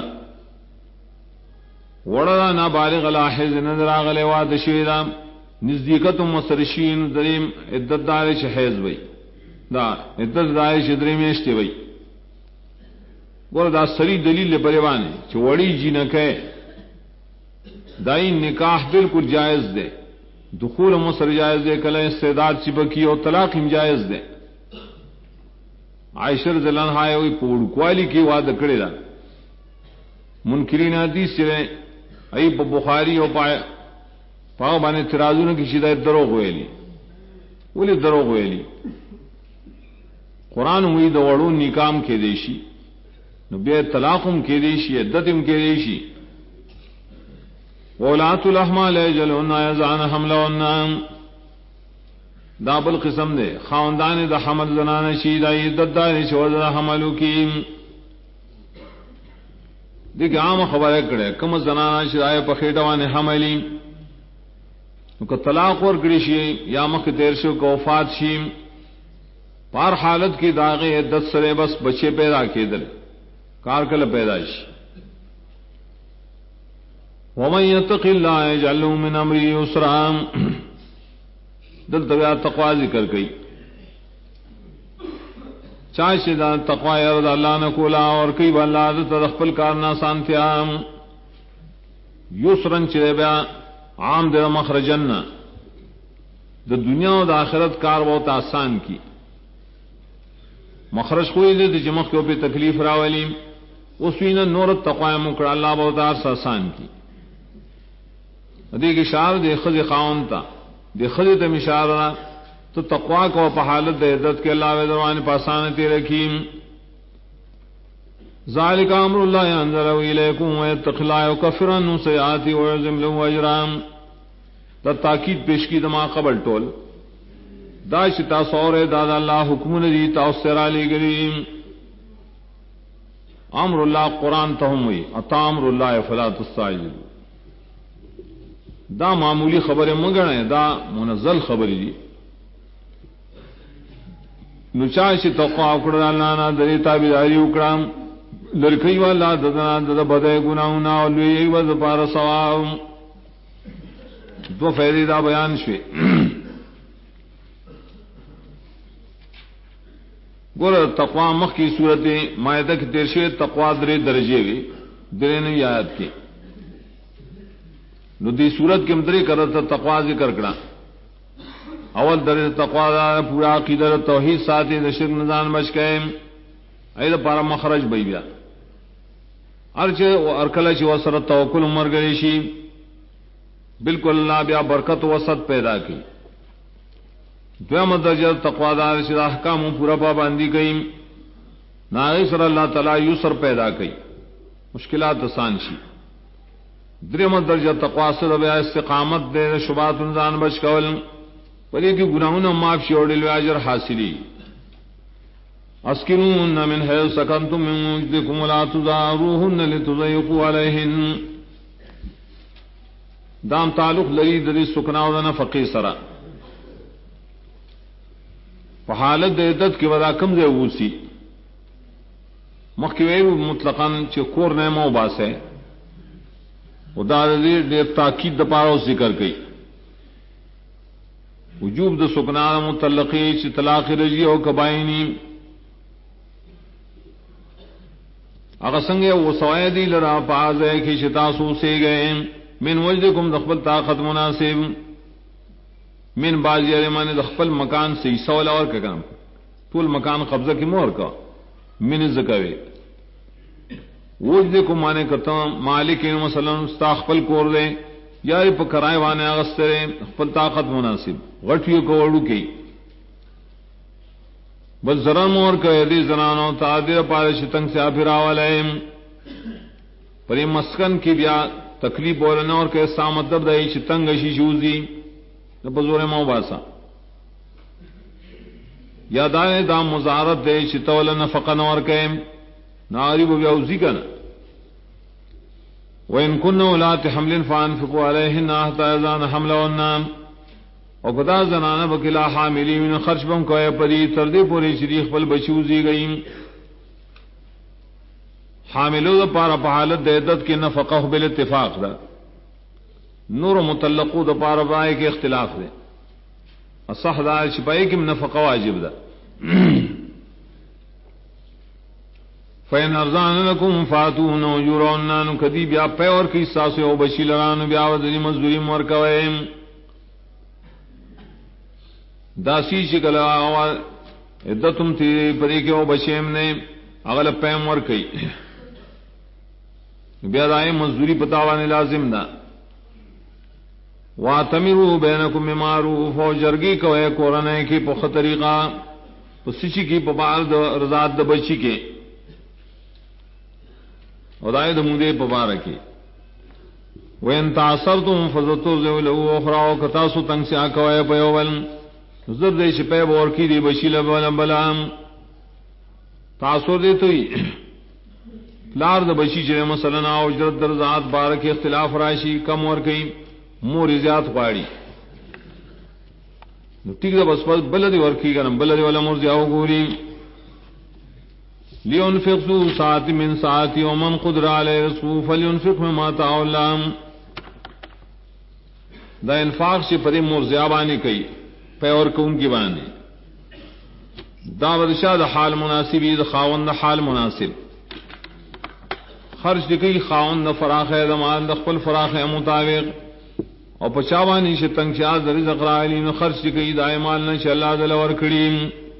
وڑا نابالغ لا حیض ندر آغلی واد شویدہ نزدیکت مسرشین دریم عدت دارش حیض بئی دا عدت دارش دریم میشتے بئی گور دا سری دلیل پریوانے چوڑی جی نہ کہے دائی نکاح بالکل جائز دے دخول مصر جائز دے کل استعداد چپکی اور طلاق ہم جائز دے عائشہ رضی اللہ عنہا ہوئی پوڑ کوالی کی وعد کرے دا منکرین حدیث چلے ای بخاری اور پاؤ بانے ترازو نے کسی دا دروغ ہوئے بولے دروغ ہوئے قرآن ہوئی دوڑوں نکام کے دیشی نو بے طلاقم کے دیشی عدتم کے دیشی اولات الاحمال اجلهن یضعن حملهن داب القسم دے خاندان دا حمل زنان شید عدت دار شوز حملو کی دیکھ عام خبر کرے کم زنان شرائے پخیٹوان حملی کو طلاق اور گریشی یا مخ دیر شو کو وفات شیم پار حالت کی داغے عدت سرے بس بچے پیدا کی دل کارکل پیدائش ومن یتق اللہ یجعل له من امره یسرا دل تبع تقوا ذکر گئی چاہے سے تقوا یرد اللہ نہ کولا اور کئی بلا تدخل کارنا سانتیا یسرن چرے بیا عام دے مخرجن دا دنیا و دا آخرت کار بہت آسان کی مخرج خوئی دے جمخ کے اوپر تکلیف راولی اسوین نورت تقوی مکر اللہ بہت آسان کی دیکھ اشار دے خز خاون تا دے خز تم اشارہ تو تقوی کو پحالت دے عدت کے اللہ ویدروان پاسانتی رکھیم ذالک امر اللہ انزلہ الیکم ویتق اللہ وکفر عنہ سیئاتی ویعظم له اجرام دا تاکید پیش کی دما قبل ٹول دا شتا سور دادا اللہ حکم ندی تاثر علی گریم امر اللہ قرآن تہم ہوئی اتا امر اللہ فلا تستعجلوا دا معمولی خبر مگر ہے دا منزل خبری دی نچاش توقع اکڑا اللہ نا دری تابداری اکڑام لرکی والا ددنا دد بدے گناہونا ولوی وز پار ثواب دو فیدی دا بیان شوی گور تقوا مخ کی صورت مائدہ کی تیرشوی تقوا درے درجے وی درے نوی آیت کی نو دی صورت کے مدری کرتا تقوا ذکر کرا اول درجہ تقوا دا پورا عقیدہ توحید ساتھی دا شرک نزان بچ گئے ایدہ پارا مخرج بئی بیا ارچے ارکلچ وسر توکل عمر گریشی بالکل اللہ بیا برکت وسط پیدا کی دویم درجہ تقوا دار شد احکام پورا پابندی گئی ناغی سر اللہ تعالی یسر پیدا کی مشکلات آسان شی دریم درجہ تقوا سر بیا استقامت دے شبات انزان بچ کول ولی کی گناہوں معاف شی اور دل اجر حاصلی اسکنون من حیث سکنتم من وجدکم ولا تضاروهن لتضيقوا علیہن دام تعلق لری دری سکنا و نفقی سرا حالت عدت کی ودا کم دے اوسی مخکوی مطلقاً چکور نعمو باسے ادار تاکید دپارو ذکر گئی وجوب د سکنار متلقی چ طلاق رجی او کبائنی اگر سنگے وہ سوائدی لرا پاز ہے کہ شتاسو سے گئے من وجدکم دخبل طاقت مناسب من بازی ارمان دخبل مکان سے سوال اور کا کام طول مکان قبضہ کی مور کا من زکوے وجدکم مانے کرتا مالک مثلا استاخبل کور دے یاری پا کرائے وانے آغسترے خپل طاقت مناسب غٹیو کو وڑو کی بس زران مور کا یدی زنانو تعدیر پارش تنگ سے آفراوالائیم پر یہ مسکن کی بیا تکلیف بولنا اور کہ سامدب دائی چھ تنگ اشی شوزی بزور مو باسا یادائے دا مزارت دے چھ تولن فقن اور کہ ناری بیاوزی کنا وَإِن كُنَّ أُولَاتِ حَمْلٍ فَأَنفِقُوا عَلَيْهِنَّ حَتَّى يَضَعْنَ حَمْلَهُنَّ اور خدا زنانہ بکلا حاملین خرچ بم کوئے پری تردے پوری شریخ پل بچوزی گئیں حاملو دا پارا پحالت دیدت کی نفقہ بالاتفاق دا نور متلقو دا پارا بائے کے اختلاف دے اصح دا شپائی کی نفقہ واجب دا فَإِنْ أَرْضَعْنَ لَكُمْ فَآتُوهُنَّ أُجُورَهُنَّ کدی بیا پے اور کی ساسو او بچی لرانو بیا ودنی مزدوری مرکوئے داسی شکل آواز عدتم تھی پری کے او بچیم نے اغل پیم ورکی بیا دائی مزدوری پتاوانے لازم دا وَاتَمِرُوا بَيْنَكُمْ بِمَعْرُوفٍ او جرگی کوئے کورنے کی پخ طریقہ پسیچی کی پبار رضات دا بچی کے ودائے دمودے پبارہ کی وَإِن تَعَصَرْتُمْ فَزَتُرْضِعُ لَهُ أُخْرَىٰ کتاسو تنگ سے آکوئے پیوول زر دے شپے بور کی دی بشی لبلم بلام تاثر دے توی لار دا بشی چرے مثلا اجرت در ذات بارک اختلاف راشی کم اور کئی موری زیاد خواری ٹھیک دا بس بلدی ورکی کرم بلدی والا مور زیاو گوری لینفق ذو ساعت من ساعتی ومن قدر علی رزقه فلینفق مما آتاه اللہ دا انفاق سے پدی مور زیابانی کئی پہ اور کون کی باندھی دا ورشا دا حال مناسب دا خاون دا حال مناسب خرچ دکی خاون دا فراخ ہے دا مال دا خپل فراخ ہے مطابق اور پچاوانی سے تنگ شاز دا رزق رائلی نو خرچ دکی دا مال نش اللہ دا لور کریم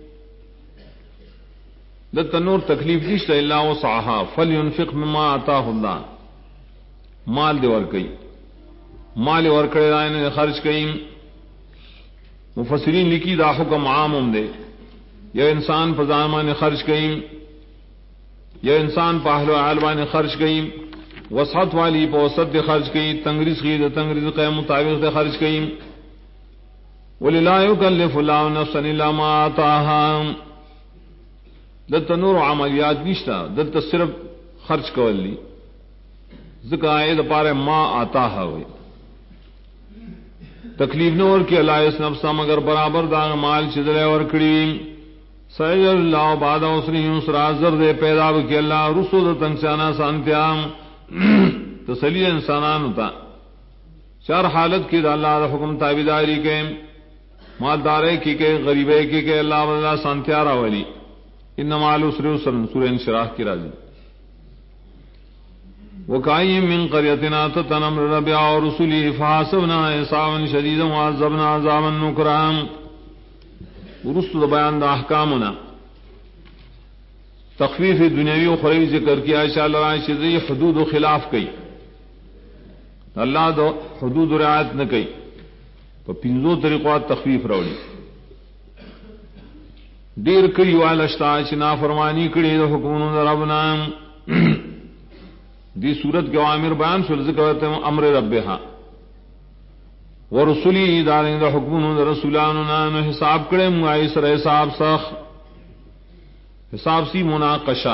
دا تنور تکلیف نشت اللہ وسعها فلینفق مما آتاه اللہ مال دے ورکی مال ورکڑے رائنے خرچ کئیم مفسرین لکی دا حکم عام دے یا انسان پر زامان خرچ کئیم یا انسان پہ اہل و عالبان خرچ کئیم وسعت والی پہ وسط دے خرچ کئیم تنگ رزقی دے تنگ رزق مطابق دے خرچ کئیم وَلِلَا يُكَلِّفُ اللَّهُ نَفْسًا إِلَّا مَا آتَاهَا دلتا نور عملیات نشتا دلتا صرف خرچ کولی ذکر آئے دا پارے ما آتاها ہوئی تکلیف نور کی اللہ اس نفسا مگر برابر دا مال چدلے اور کڑی سیجر اللہ بعد اسری یسرا زر دے پیدا کی اللہ رسو دا تنگسانا سانتیام تسلی انسانان ہوتا چار حالت کی دا اللہ دا حکم تابداری کے مالدارے کی کے غریبے کی کے اللہ واللہ سانتیارا ولی انما العسر یسرا سورہ انشراح کی راضی وَكَأَيِّن مِّن قَرْيَةٍ آتَتْ أَمْرَ رَبِّهَا وَرُسُلِهِ فَحَاسَبْنَاهَا حِسَابًا شَدِيدًا وَعَذَّبْنَاهَا عَذَابًا نُكْرًا ورسل بیان دا احکامنا تخفیف دنیاوی و خروی ذکر کیا انشاءاللہ رائشی حدود و خلاف کی اللہ دا حدود و رعایت نہ کی تو پنزو طریقات تخفیف روڑی دیر کری والشتا چنا فرمانی کری دا حکمون دا ربنا دی صورت کے عامر بیان شل ذکر کرتے ہیں امر ربها ورسولی دارین دا حکمون دا رسولاننا حساب کرے مگائی سر حساب سخ حساب سی مناقشہ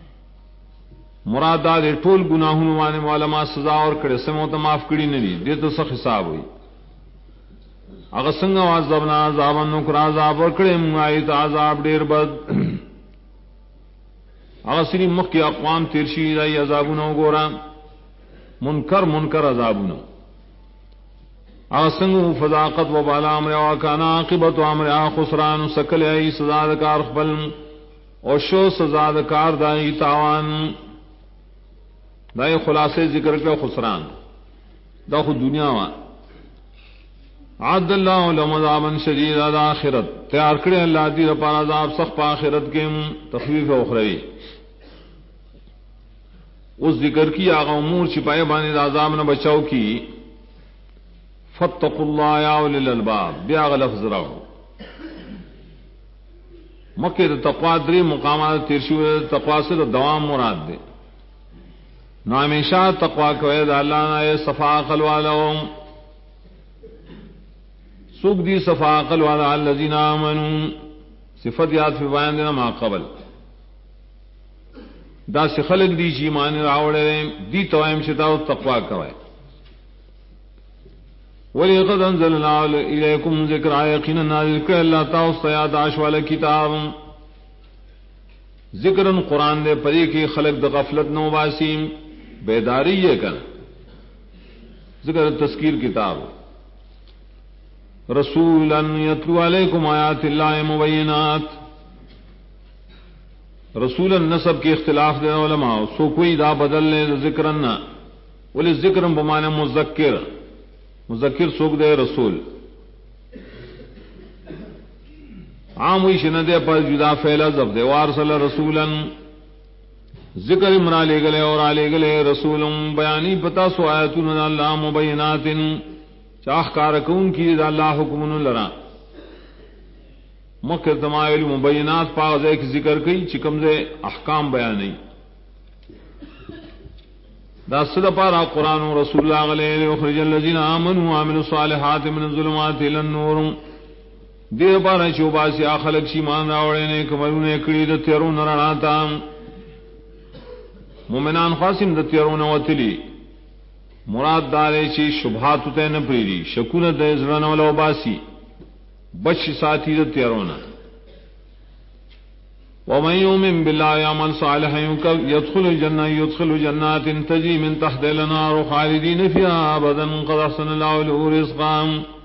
مراد دے ٹول گناہوں وانے معلومات سزا اور کرے سموت معاف کری نہیں دے تو سخ حساب ہوئی اگر سنگا عذابنا عذابا نکر عذاب اور کرے مگائی تا عذاب دیر بد آسری مخ کی اقوام تیرشی رائی عذابونو گورا منکر عذابونو آسنگو فضاقت و بالا امر وکانا عاقبت و امر خسران سکل ای سزا دکار خپل او شو سزا دکار دائی تاوان دائی خلاصے ذکر کا خسران دا خود دنیا وا عد اللہ لهم عذابا شدید آخرت تیار کرے اللہ دی رپار عذاب سخت آخرت کے تخفیف اخروی اس ذکر کی آغا امور چھپائے بانے عذاب نہ بچاؤ کی فاتقوا اللہ یا اولی الالباب بیاغ لفظ راو مکہ تقوی دری مقامات تیرشی تقوی سے دوام مراد دے نو ہمیشہ تقوی کوئے دا اللہ نہ صفا عقل والوں سوک دی صفا عقل والا الذین آمنون صفت یاد فی بیان دینا ما قبل دا سے خلق دی چی ایمان راوڑے دی توائم شتاو تقوی کوئے وَلِقَدْ أَنزَلْنَا إِلَيْكُمْ ذِكْرًا يَقِينًا نازل کر اللہ تعالی استیاد عاش والا کتاب ذکرن قرآن دے پری کی خلق دا غفلت نو باسیم بیداری یہ کر ذکر تذکیر کتاب رسولا یتلو علیکم آیات اللہ مبینات رسولا نسب کے اختلاف دے علماء سو کوئی دا بدل لے ذکرن ولی ذکرن بمانے مذکر سوک دے رسول عام ہوئی شندے پر جدا فعلا زب دے وارسل رسولا ذکر امرا لے گلے اور آلے گلے رسول بیانی پتا سو آیتون اللہ مبینات چاہ کارکون کی دا اللہ حکمن لرا مکر تمائل مبینات پاغذ ایک ذکر کی چکم دے احکام بیانی دا صدا پارا قرآن و رسول اللہ علیہ اخرج الذین آمنوا وعملوا الصالحات من الظلمات الى النور دیر پارا چوباسی آخلق شیمان راوڑے نے کمرون اکڑی دا تیرون رناتا مومنان خاصم دا تیرون وطلی مراد دارے چی شبہات تے نپریدی شکون دا ازران ولو باسی بچ ساتھی دا تیرون ومن يؤمن بالله يعمل صالحا يدخل جنات تجري من تحتها الانهار خالدين فيها ابدا قد احسن الله له رزقا